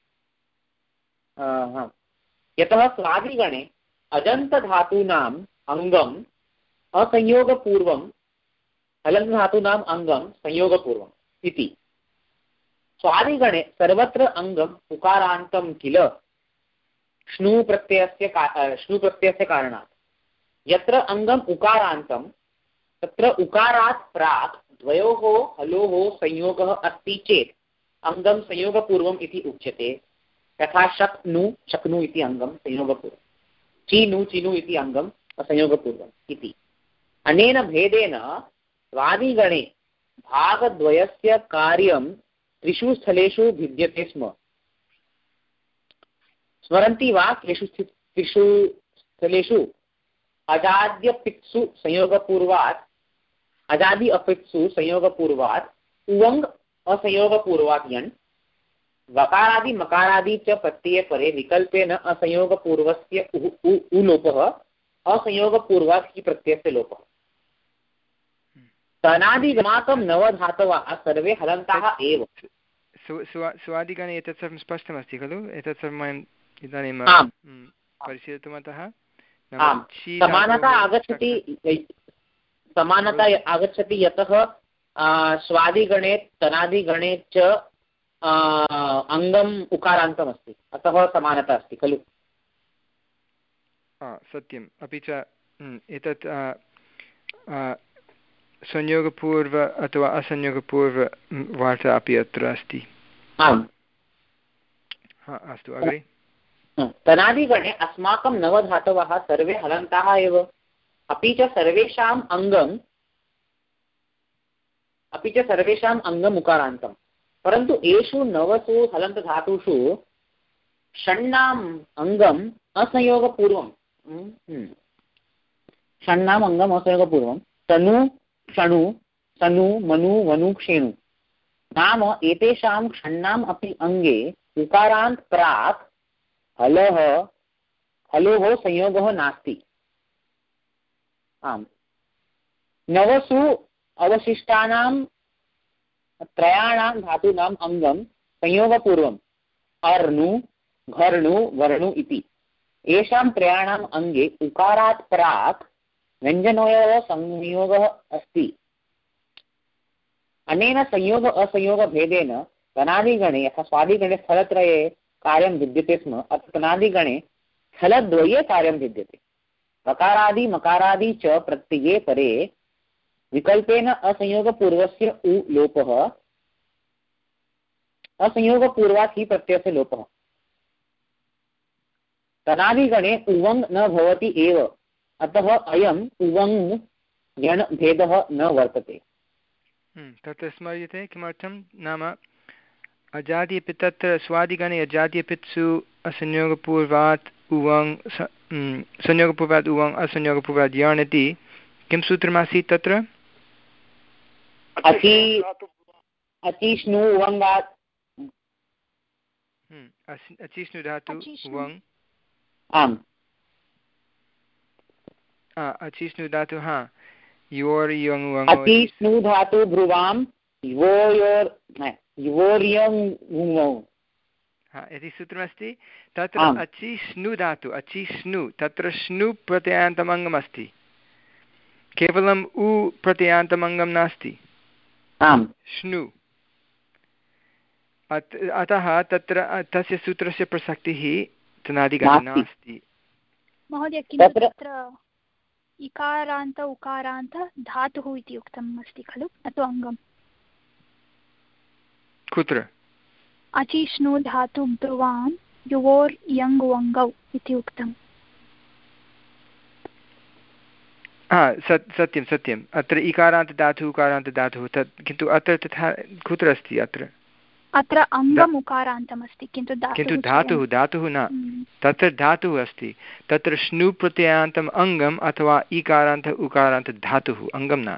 यतः स्वादिगणे अजन्तधातूनाम् अङ्गम् असंयोगपूर्वं, हलन्तधातूनाम् अङ्गं संयोगपूर्वम् इति। स्वादिगणे सर्वत्र अङ्गम् उकारान्तं किल श्नु प्रत्ययस्य श्नु प्रत्ययस्य कारणात्। यत्र अङ्गम् उकारान्तं तत्र उकारात् प्राक् द्वयोः हलोः संयोगः अस्ति चेत् अङ्गं संयोगपूर्वम् इति उच्यते। तथा शक्नु शक्नु इति अङ्गं संयोगपूर्वं, चीनु चिनु इति अङ्गम् असंयोगपूर्वम् इति। अनेन भेदेन स्वादिगणे भागद्वयस्य कार्यं त्रिषु स्थलेषु भिद्यते स्म। स्मरन्ति वा? केषु त्रिषु स्थलेषु? अजाद्यपित्सु संयोगपूर्वात्, अजादि अपित्सु संयोगपूर्वात्, उवङ् असंयोगपूर्वात् यण्, वकारादि मकारादि च प्रत्यये परे विकल्पेन असंयोगपूर्वस्य उलोपः, असंयोगपूर्वात् हि प्रत्ययस्य लोपः। तनादिगमाकं नवधातवः सर्वे हलन्ताः एव। स्वादिगणे एतत् सर्वं स्पष्टमस्ति खलु? एतत् सर्वं वयम् इदानीं परिशीलितवन्तः। समानता आगच्छति समानता आगच्छति यतः स्वादिगणे तनादिगणे च अङ्गम् उकारान्तमस्ति, अतः समानता अस्ति खलु? सत्यम्। अपि च एतत् संयोगपूर्व अथवा असंयोगपूर्ववार्ता अपि अत्र अस्ति। आम् अस्तु, अग्रे। तनादिगणे अस्माकं नवधातवः सर्वे हलन्ताः एव, अपि च सर्वेषाम् अङ्गम् अपि च सर्वेषाम् अङ्गम् उकारान्तं। परन्तु एषु नवसु हलन्तधातुषु षण्णाम् अङ्गम् असंयोगपूर्वं षण्णाम् अङ्गम् असंयोगपूर्वं तनु षणु सनु मनु वनु क्षेणु नाम एतेषां षण्णाम् अपि अङ्गे उकारान्त प्राक् हलः हलोः संयोगः नास्ति। आम्, नवसु अवशिष्टानां त्रयाणां धातूनाम् अङ्गं संयोगपूर्वम् अर्णु घर्णु वर्णु इति। येषां त्रयाणाम् अङ्गे उकारात् प्राक् व्यञ्जनयोः संयोगः अस्ति। अनेन संयोग असंयोगभेदेन तनादिगणे यथा स्वादिगणे स्थलत्रये कार्यं विद्यते स्म, अत्र तनादिगणे स्थलद्वये कार्यं विद्यते। मकारादि मकारादि च प्रत्यये परे विकल्पेन असंयोगपूर्वस्य उ लोपः असंयोगपूर्वात् हि प्रत्ययस्य लोपः। तनादिगणे उवङ् न भवति एव, अतः अयम् उवङ् यण् भेदः न वर्तते। तत्र स्मर्यते किमर्थं नाम अजादि अपि तत्र स्वादिगणे अजादि अपित्सु असंयोगपूर्वात् उवङ् संयोगपूर्वात् उवङ् असंयोगपूर्वात् यण् इति किं सूत्रमासीत् तत्र? अचिष्णु उवङ्गात् अचिष्णु धातु उवङ् आम् अचिष्णु धातु हा योर् यङ् वङ् अचिष्णु धातु ब्रुवां योर् योर्यङ् वङ् इति सूत्रमस्ति। तत्र अचिष्णु धातु अचिष्णु तत्र श्नु प्रत्ययान्तमङ्गमस्ति, केवलम् उ प्रत्ययान्तमङ्गं नास्ति, श्नु। अतः तत्र तस्य सूत्रस्य प्रसक्तिः तनादिगणे नास्ति। महोदय, किन्तु तत्र इकारान्त उकारान्त धातुः इति उक्तम् अस्ति खलु, न तु अङ्गम्? कुत्र? अचिष्णु धातु ब्रुवान् युवोर् यङ् वङ्गौ इति उक्तम्। हा सत्यं सत्यम्। अत्र इकारान्तदातुः उकारान्तदातुः तत्, किन्तु अत्र तथा कुत्र अस्ति? अत्र अत्र अङ्गम् उकारान्तमस्ति, किन्तु किन्तु धातुः धातुः न, तत्र धातुः अस्ति। तत्र श्नु प्रत्ययान्तम् अङ्गम् अथवा इकारान्त उकारान्त धातुः, अङ्गं न।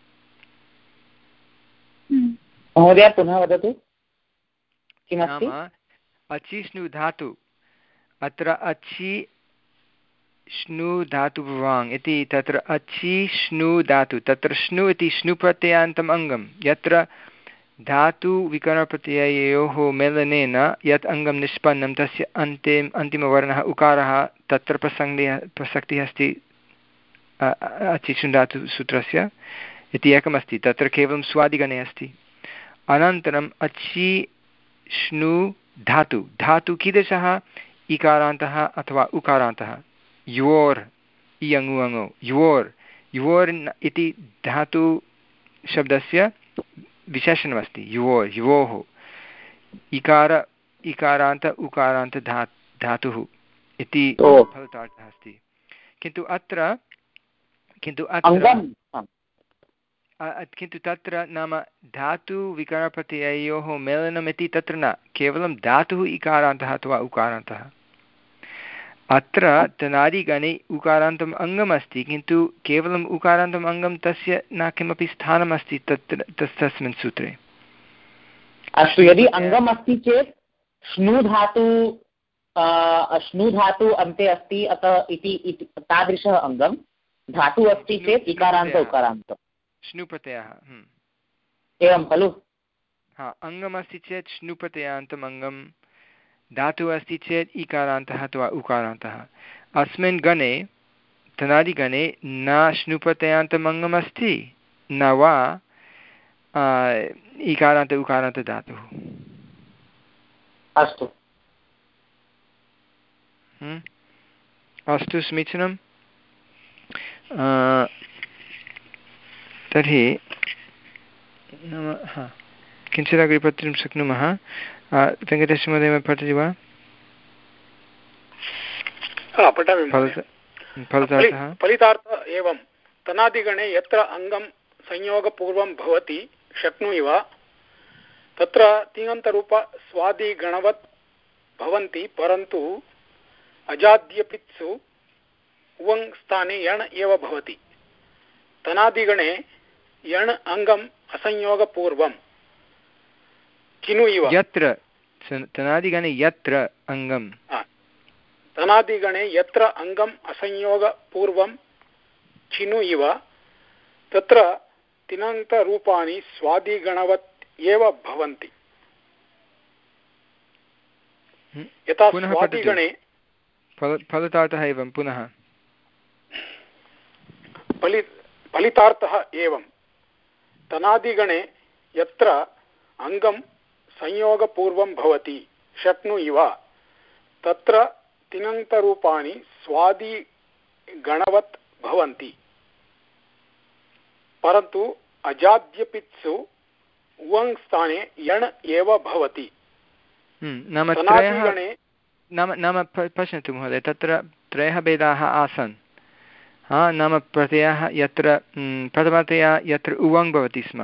महोदय पुनः वदतु। नाम अचिष्णु धातु, अत्र अचि श्नु धातु भवाङ् इति, तत्र अचि श्नु धातु, तत्र श्नु इति श्नु प्रत्ययान्तम् अङ्गं, यत्र धातु विकरणप्रत्यययोः मेलनेन यत् अङ्गं निष्पन्नं तस्य अन्ते अन्तिमवर्णः उकारः, तत्र प्रसङ्गे प्रसक्तिः अस्ति अचिष्णु धातु सूत्रस्य इति एकमस्ति। तत्र केवलं स्वादिगणे अस्ति। अनन्तरम् अचि श्नु धातु, धातु कीदृशः? इकारान्तः अथवा उकारान्तः। युवोर् इयङुवङो युवोर् युवोर् इति धातु शब्दस्य विशेषणमस्ति। युवोर् युवोः इकार इकारान्त उकारान्त धा धातुः इति फलितार्थः अस्ति। किन्तु अत्र किन्तु अत्र किन्तु तत्र नाम धातु विकरणप्रत्यययोः मेलनम् इति तत्र न, केवलं धातुः इकारान्तः अथवा उकारान्तः। अत्र तनादिगणे उकारान्तम् अङ्गमस्ति, किन्तु केवलम् उकारान्तम् अङ्गं, तस्य न किमपि स्थानमस्ति तत्र तस्मिन् सूत्रे। अस्तु, यदि अङ्गम् अस्ति चेत् श्नु धातु अश्नु धातु अन्ते अस्ति अतः इति तादृशः अङ्गं धातु अस्ति चेत् इकारान्त उकारान्त श्नुप्रत्ययः एवं खलु हा अङ्गमस्ति चेत् श्नुप्रत्ययान्तम् अङ्गं धातुः अस्ति चेत् इकारान्तः अथवा उकारान्तः अस्मिन् गणे तनादिगणे न श्नुप्रत्ययान्तम् अङ्गमस्ति न वा इकारान्त उकारान्तधातुः अस्तु अस्तु समीचीनं तर्हि नाम हा किञ्चित् अग्रे पठितुं शक्नुमः वेङ्कटेशमहोदय पठति वा फलितार्थ एवं तनादिगणे यत्र अङ्गं संयोगपूर्वं भवति शक्नुहि वा तत्र तिङन्तरूप स्वादिगणवत् भवन्ति परन्तु अजाद्यपित्सु उवङ् स्थाने यण् एव भवति तनादिगणे यण् अङ्गम् असंयोगपूर्वं किनु इव यत्र तनादिगणे यत्र अङ्गं तनादिगणे यत्र अङ्गम् असंयोगपूर्वं चिनु इव तत्र तिङन्तरूपाणि स्वादिगणवत् एव भवन्ति यथा स्वादिगणे फलितार्थः एवं पुनः फलि फलितार्थः एवं तनादिगणे यत्र अङ्गं संयोगपूर्वं भवति शक्नुहि वा तत्र तिङन्तरूपाणि स्वादिगणवत् भवन्ति परन्तु अजाद्यपित्सु उवङ् स्थाने यण् एव भवति नाम त्रयः नाम नाम पश्यन्तु महोदय तत्र त्रयः भेदाः आसन् हा नाम प्रत्ययः यत्र प्रथमतया यत्र उवङ् भवति स्म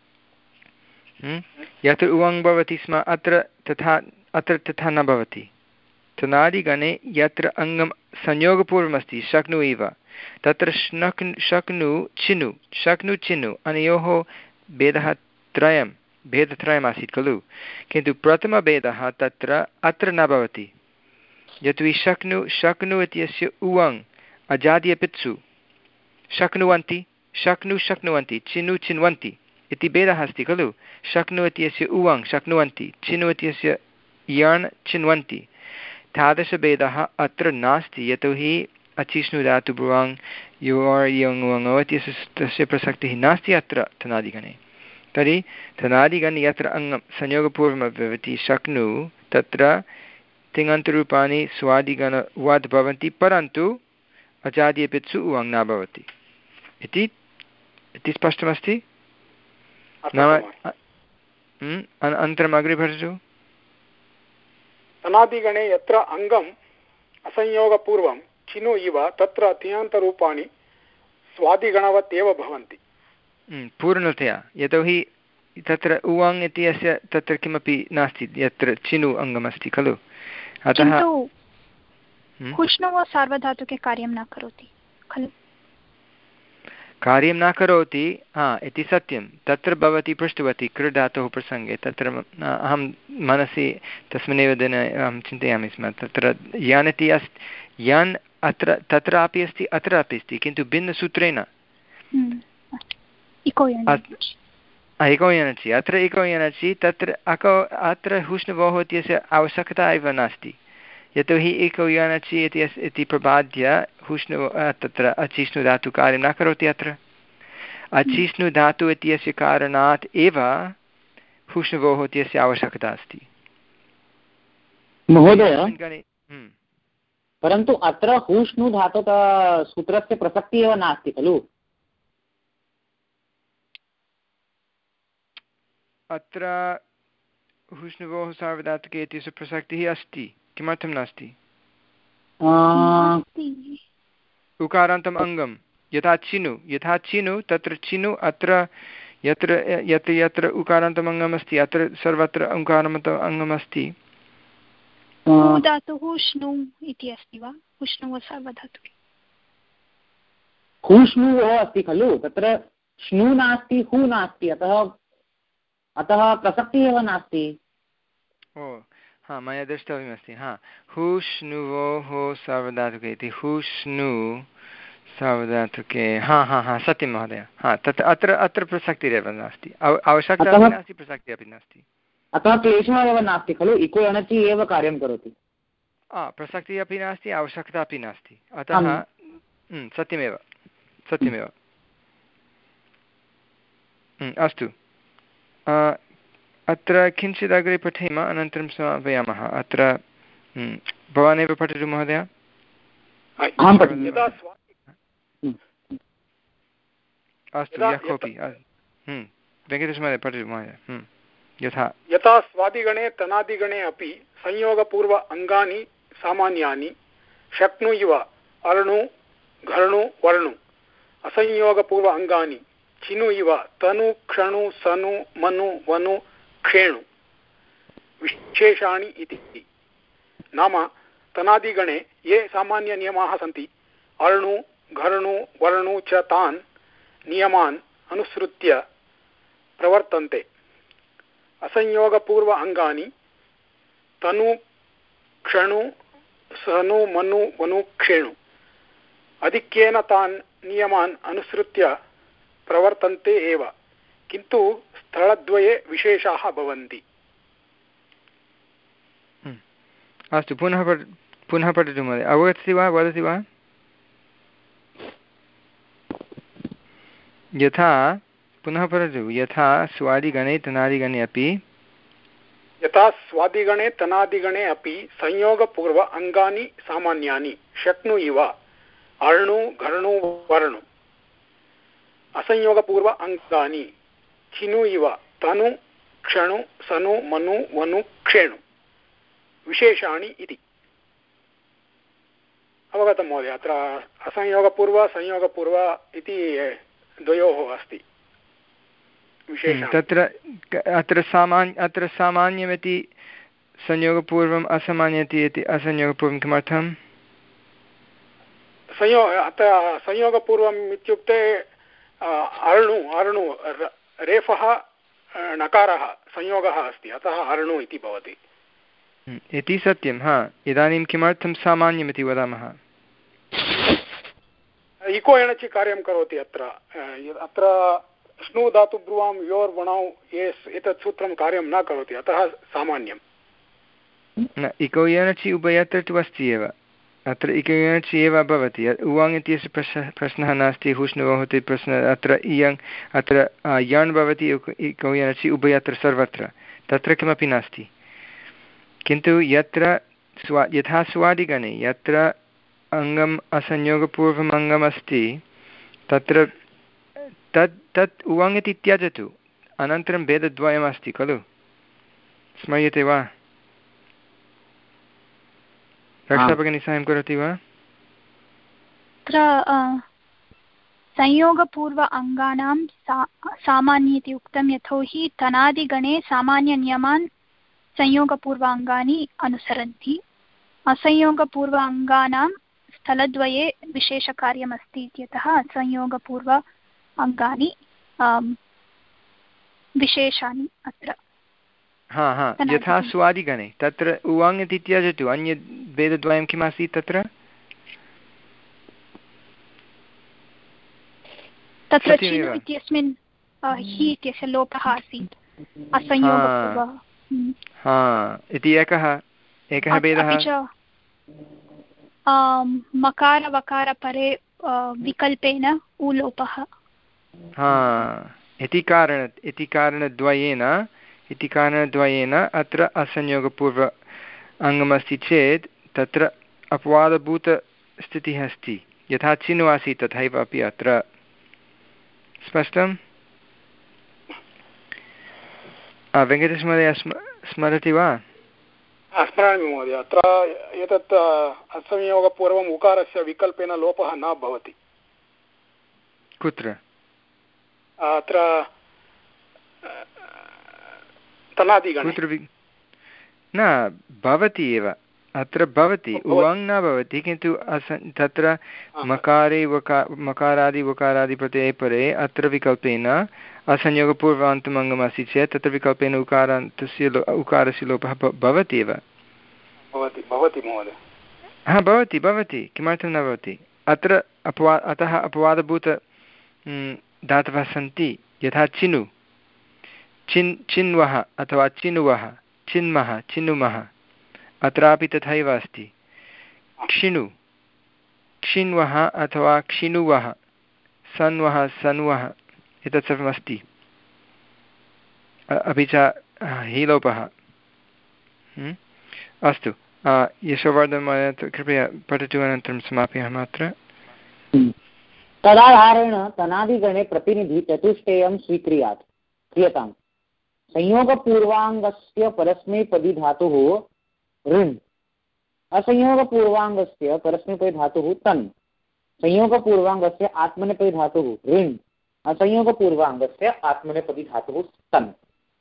यत्र उवङ् भवति स्म अत्र तथा अत्र तथा न भवति तनादिगणे यत्र अङ्गं संयोगपूर्वमस्ति शक्नु इव तत्र श्नक् शक्नु चिनु शक्नु चिनु अनयोः भेदः त्रयं भेदत्रयमासीत् खलु किन्तु प्रथमभेदः तत्र अत्र न भवति यतोहि शक्नु शक्नु इत्यस्य उवङ् अजाद्यपित्सु शक्नुवन्ति शक्नु शक्नुवन्ति चिनु चिन्वन्ति इति भेदः अस्ति खलु शक्नु इत्यस्य उवङ् शक्नुवन्ति चिनु इत्यस्य यण् चिन्वन्ति तादृशभेदः अत्र नास्ति यतोहि अचिष्णुधातु भ्रुवाङ् योर् यङ् वङो इत्यस्य तस्य प्रसक्तिः नास्ति अत्र तनादिगणे तर्हि तनादिगणे यत्र अङ्गं संयोगपूर्वं भवति शक्नु तत्र तिङन्तरूपाणि स्वादिगणवद् भवन्ति परन्तु अजाद्यपित्सु उवङ् न भवति इति इति स्पष्टमस्ति नाम अनन्तरम् अग्रे पठतु तनादिगणे यत्र अङ्गम् असंयोगपूर्वं चिनु इव तत्र तिङन्तरूपाणि स्वादिगणवत् एव भवन्ति पूर्णतया यतोहि तत्र उवङ् इत्यस्य तत्र किमपि नास्ति यत्र चिनु अङ्गमस्ति खलु अतः हुष्णुः सार्वधातुके कार्यं न करोति खलु कार्यं न करोति हा इति सत्यं तत्र भवती पृष्टवती कृ धातोः प्रसङ्गे तत्र अहं मनसि तस्मिन्नेव दिने अहं चिन्तयामि स्म तत्र यन् इति अस्ति यन् अत्र तत्रापि अस्ति अत्रापि अस्ति किन्तु भिन्नसूत्रेण इको यणचि अत्र इको यणचि तत्र अको अत्र हुष्णुवोः इत्यस्य आवश्यकता एव नास्ति यतोहि इको यणचि इति प्रबाद्य हुष्णु तत्र अचिष्णुधातु कार्यं न करोति अत्र अचिष्णुधातु इत्यस्य कारणात् एव हुष्णुवोः इत्यस्य आवश्यकता अस्ति महोदय परन्तु अत्र हुष्णुधातुः सूत्रस्य प्रसक्तिः एव नास्ति खलु अत्र हुष्णुवोः सार्वधातुके इत्यस्य प्रसक्तिः अस्ति किमर्थं नास्ति उकारान्तम् अङ्गं यथा चिनु यथा चिनु तत्र चिनु अत्र यत्र यत्र यत्र उकारान्तम् अङ्गमस्ति अत्र सर्वत्र उकारान्तम् अङ्गमस्ति धातुः श्नु इति अस्ति वा हुष्णुः सार्वधातुके हुष्णुः अस्ति खलु तत्र श्नु नास्ति हु नास्ति अतः अतः प्रसक्तिः एव नास्ति ओ हा मया द्रष्टव्यमस्ति हा हुष्णुवोः सार्वधातुके इति हुष्णु सार्वधातुके हा हा हा सत्यं महोदय हा तत् अत्र अत्र प्रसक्तिरेव नास्ति आवश्यकता अपि नास्ति प्रसक्तिः अपि नास्ति अतः क्लेशः एव नास्ति खलु इको एणचि एव कार्यं करोति प्रसक्तिः अपि नास्ति आवश्यकता अपि नास्ति अतः सत्यमेव सत्यमेव अस्तु अत्र किञ्चित् अग्रे पठेम अनन्तरं समापयामः अत्र भवान् एव पठतु महोदय अस्तु यः कोऽपि वेङ्कटेशमहोदय पठतु महोदय यथा यथा स्वादिगणे तनादिगणे अपि संयोगपूर्व अङ्गानि सामान्यानि शक्नुयुव अर्णु घर्णु वर्णु असंयोगपूर्व अङ्गानि चिनु इव तनु क्षणु सनु मनु वनु क्षेणु विशेषाणि इति नाम तनादिगणे ये सामान्यनियमाः सन्ति अर्णु घर्णु वर्णु च तान् नियमान् अनुसृत्य प्रवर्तन्ते असंयोगपूर्व अङ्गानि तनु क्षणु सनु मनु वनु क्षेणु आधिक्येन तान् नियमान् अनुसृत्य प्रवर्तन्ते एव किन्तु स्थलद्वये विशेषाः भवन्ति अस्तु पुनः पुनः पठतु महोदय अवगच्छति वा वदति वा यथा पुनः पठतु यथा स्वादिगणे तनादिगणे अपि यथा स्वादिगणे तनादिगणे अपि संयोगपूर्व अङ्गानि सामान्यानि शक्नुयुव अर्णु घर्णु वर्णु असंयोगपूर्व अङ्गानि चिनु इव तनु क्षणु सनु मनु वनु क्षेणु विशेषाणि इति अवगतं महोदय अत्र असंयोगपूर्व संयोगपूर्व इति द्वयोः अस्ति तत्र अत्र सामान्य अत्र सामान्यमिति संयोगपूर्वम् असमान्यति इति असंयोगपूर्वं किमर्थं संयो अत्र संयोगपूर्वम् इत्युक्ते अर्णु अर्णु रेफः णकारः संयोगः अस्ति अतः अर्णु इति भवति इति सत्यं हा इदानीं किमर्थं सामान्यमिति वदामः इको एणचि कार्यं करोति अत्र अत्र स्नु धातु ब्रुवां योर् वणौ एतत् सूत्रं कार्यं न करोति अतः सामान्यं न इको एणचि उभयत्र तु अस्ति एव अत्र इको एणचि एव भवति उवाङ् इत्यस्य प्रश्नः प्रश्नः नास्ति हुष्णुवोः इति प्रश्नः अत्र इयङ् अत्र यण् भवति इको एणचि उभयत्र सर्वत्र तत्र किमपि नास्ति किन्तु यत्र स्वा यथा स्वादिगणे यत्र अङ्गम् असंयोगपूर्वम् अङ्गमस्ति तत्र तत् तत् उवाङ् इति त्यजतु अनन्तरं भेदद्वयमस्ति खलु स्मर्यते वा रक्षाभगिनी साहाय्यं करोति वा अत्र संयोगपूर्व अङ्गानां सामान्य इति उक्तं यतोहि तनादिगणे सामान्यनियमान् संयोगपूर्व अङ्गानि अनुसरन्ति असंयोगपूर्व अङ्गानां स्थलद्वये विशेषकार्यमस्ति इत्यतः संयोगपूर्व अङ्गानि विशेषानि अत्र हा हा यथा स्वादिगणे तत्र उवाङ् इति त्यजतु अन्यद् भेदद्वयं किमासीत् तत्र तत्र चिनु इत्यस्मिन् हि इत्यस्य लोपः आसीत् असंयोगपूर्वः हा इति एकः एकः भेदः मकार वकार परे विकल्पेन उलोपः हा इति कारण इति कारणद्वयेन इति कारणद्वयेन अत्र असंयोगपूर्व अङ्गमस्ति चेत् तत्र अपवादभूतस्थितिः अस्ति यथा चिनु आसीत् तथैव अपि अत्र स्पष्टं वेङ्कटेशमहोदय स्म स्मरति वा स्मरामि महोदय अत्र एतत् असंयोगपूर्वम् उकारस्य विकल्पेन लोपः न भवति कुत्र अत्र तनादिगणे कुत्र न भवति एव अत्र भवति उवाङ् न भवति किन्तु अस तत्र मकारे वका मकारादि वकारादि प्रत्यये परे अत्र विकल्पेन असंयोगपूर्वान्तम् अङ्गमस्ति चेत् तत्र विकल्पेन उकारान्तस्य उकारस्य लोपः भवति एव भवति भवति महोदय। हा भवति भवति किमर्थं न भवति? अत्र अपवा अतः अपवादभूत धातवः सन्ति यथा चिनु चिन् चिन्वः अथवा चिनुवः चिन्मः चिनुमः अत्रापि तथैव अस्ति। क्षिणु क्षिण्वः अथवा क्षिणुवः सन्वः सन्वः एतत् सर्वमस्ति। अपि च हीलोपः। अस्तु यशोवर्धन महोदय कृपया पठतु अनन्तरं समापयामः अत्र। तदाधारेण तनादिगणे प्रतिनिधि चतुष्टयं स्वीक्रियात् क्रियताम्। संयोगपूर्वाङ्गस्य परस्मैपदी धातुः ऋण्, असंयोगपूर्वाङ्गस्य परस्मैपदी धातुः तन्, संयोगपूर्वाङ्गस्य आत्मनेपदी धातुः ऋण्, असंयोगपूर्वाङ्गस्य आत्मनेपदी धातुः स्तन्।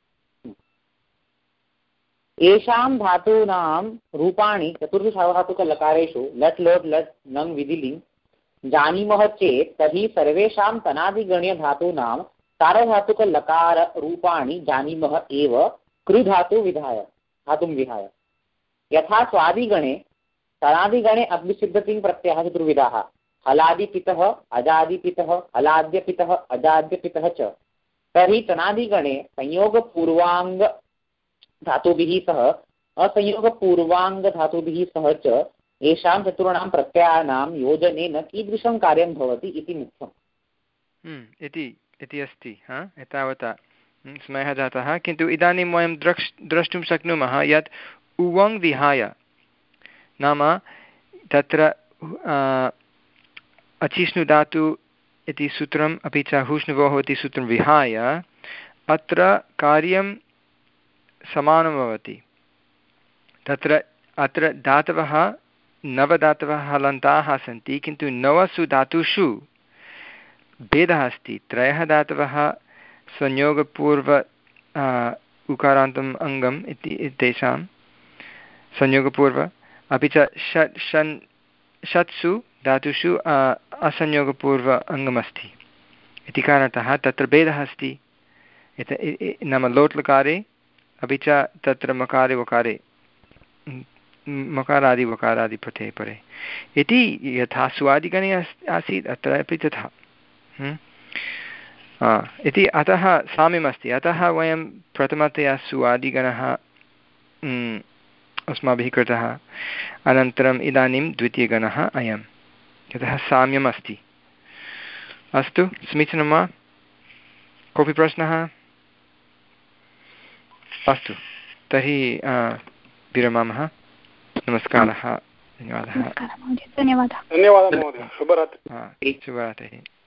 येषां धातूनां रूपाणि चतुर्षु सार्वधातुकलकारेषु लट् लोट् लट् नङ् विधिलिङ् जानीमः चेत् तर्हि सर्वेषां तनादिगणीयधातूनां सार्वधातुकलकाररूपाणि जानीमः एव कृधातु विधाय धातुं विहाय। यथा स्वादिगणे तनादिगणे अग्निसिद्धतिङ् प्रत्ययः चतुर्विधाः हलादिपितः अजादिपितः हलाद्यपितः अजाद्यपितः च। तर्हि तनादिगणे संयोगपूर्वाङ्ग धातुभिः सह असंयोगपूर्वाङ्ग धातुभिः सह च येषां चतुर्णां प्रत्ययानां योजनेन कीदृशं कार्यं भवति इति मुख्यम् इति इति अस्ति। हा एतावता समयः जातः, किन्तु इदानीं वयं द्रक्ष् द्रष्टुं शक्नुमः यत् उवङ् विहाय नाम तत्र अचिष्णुधातु इति सूत्रम् अपि च हुष्णुवोः इति सूत्रं विहाय अत्र कार्यं समानं भवति। तत्र अत्र धातवः नवधातवः हलन्ताः सन्ति, किन्तु नवसु धातुषु भेदः अस्ति। त्रयः धातवः संयोगपूर्व उकारान्तम् अङ्गम् इति तेषां संयोगपूर्व, अपि च षट् षन् षट्सु धातुषु असंयोगपूर्व अङ्गमस्ति इति कारणतः तत्र भेदः अस्ति। नाम लोट् लकारे अपि च तत्र मकारे वकारे मकारादि वकारादि प्रत्यये परे इति यथा स्वादिगणे आसीत् अत्रापि तथा इति। अतः साम्यमस्ति। अतः वयं प्रथमतया स्वादिगणः अस्माभिः कृतः, अनन्तरम् इदानीं द्वितीयगणः अयं, यतः साम्यम् अस्ति। अस्तु, समीचीनं वा? कोऽपि प्रश्नः? अस्तु, तर्हि विरमामः। नमस्कारः, धन्यवादः। धन्यवादः। धन्यवादः महोदय। शुभरात्रिः। शुभरात्रिः।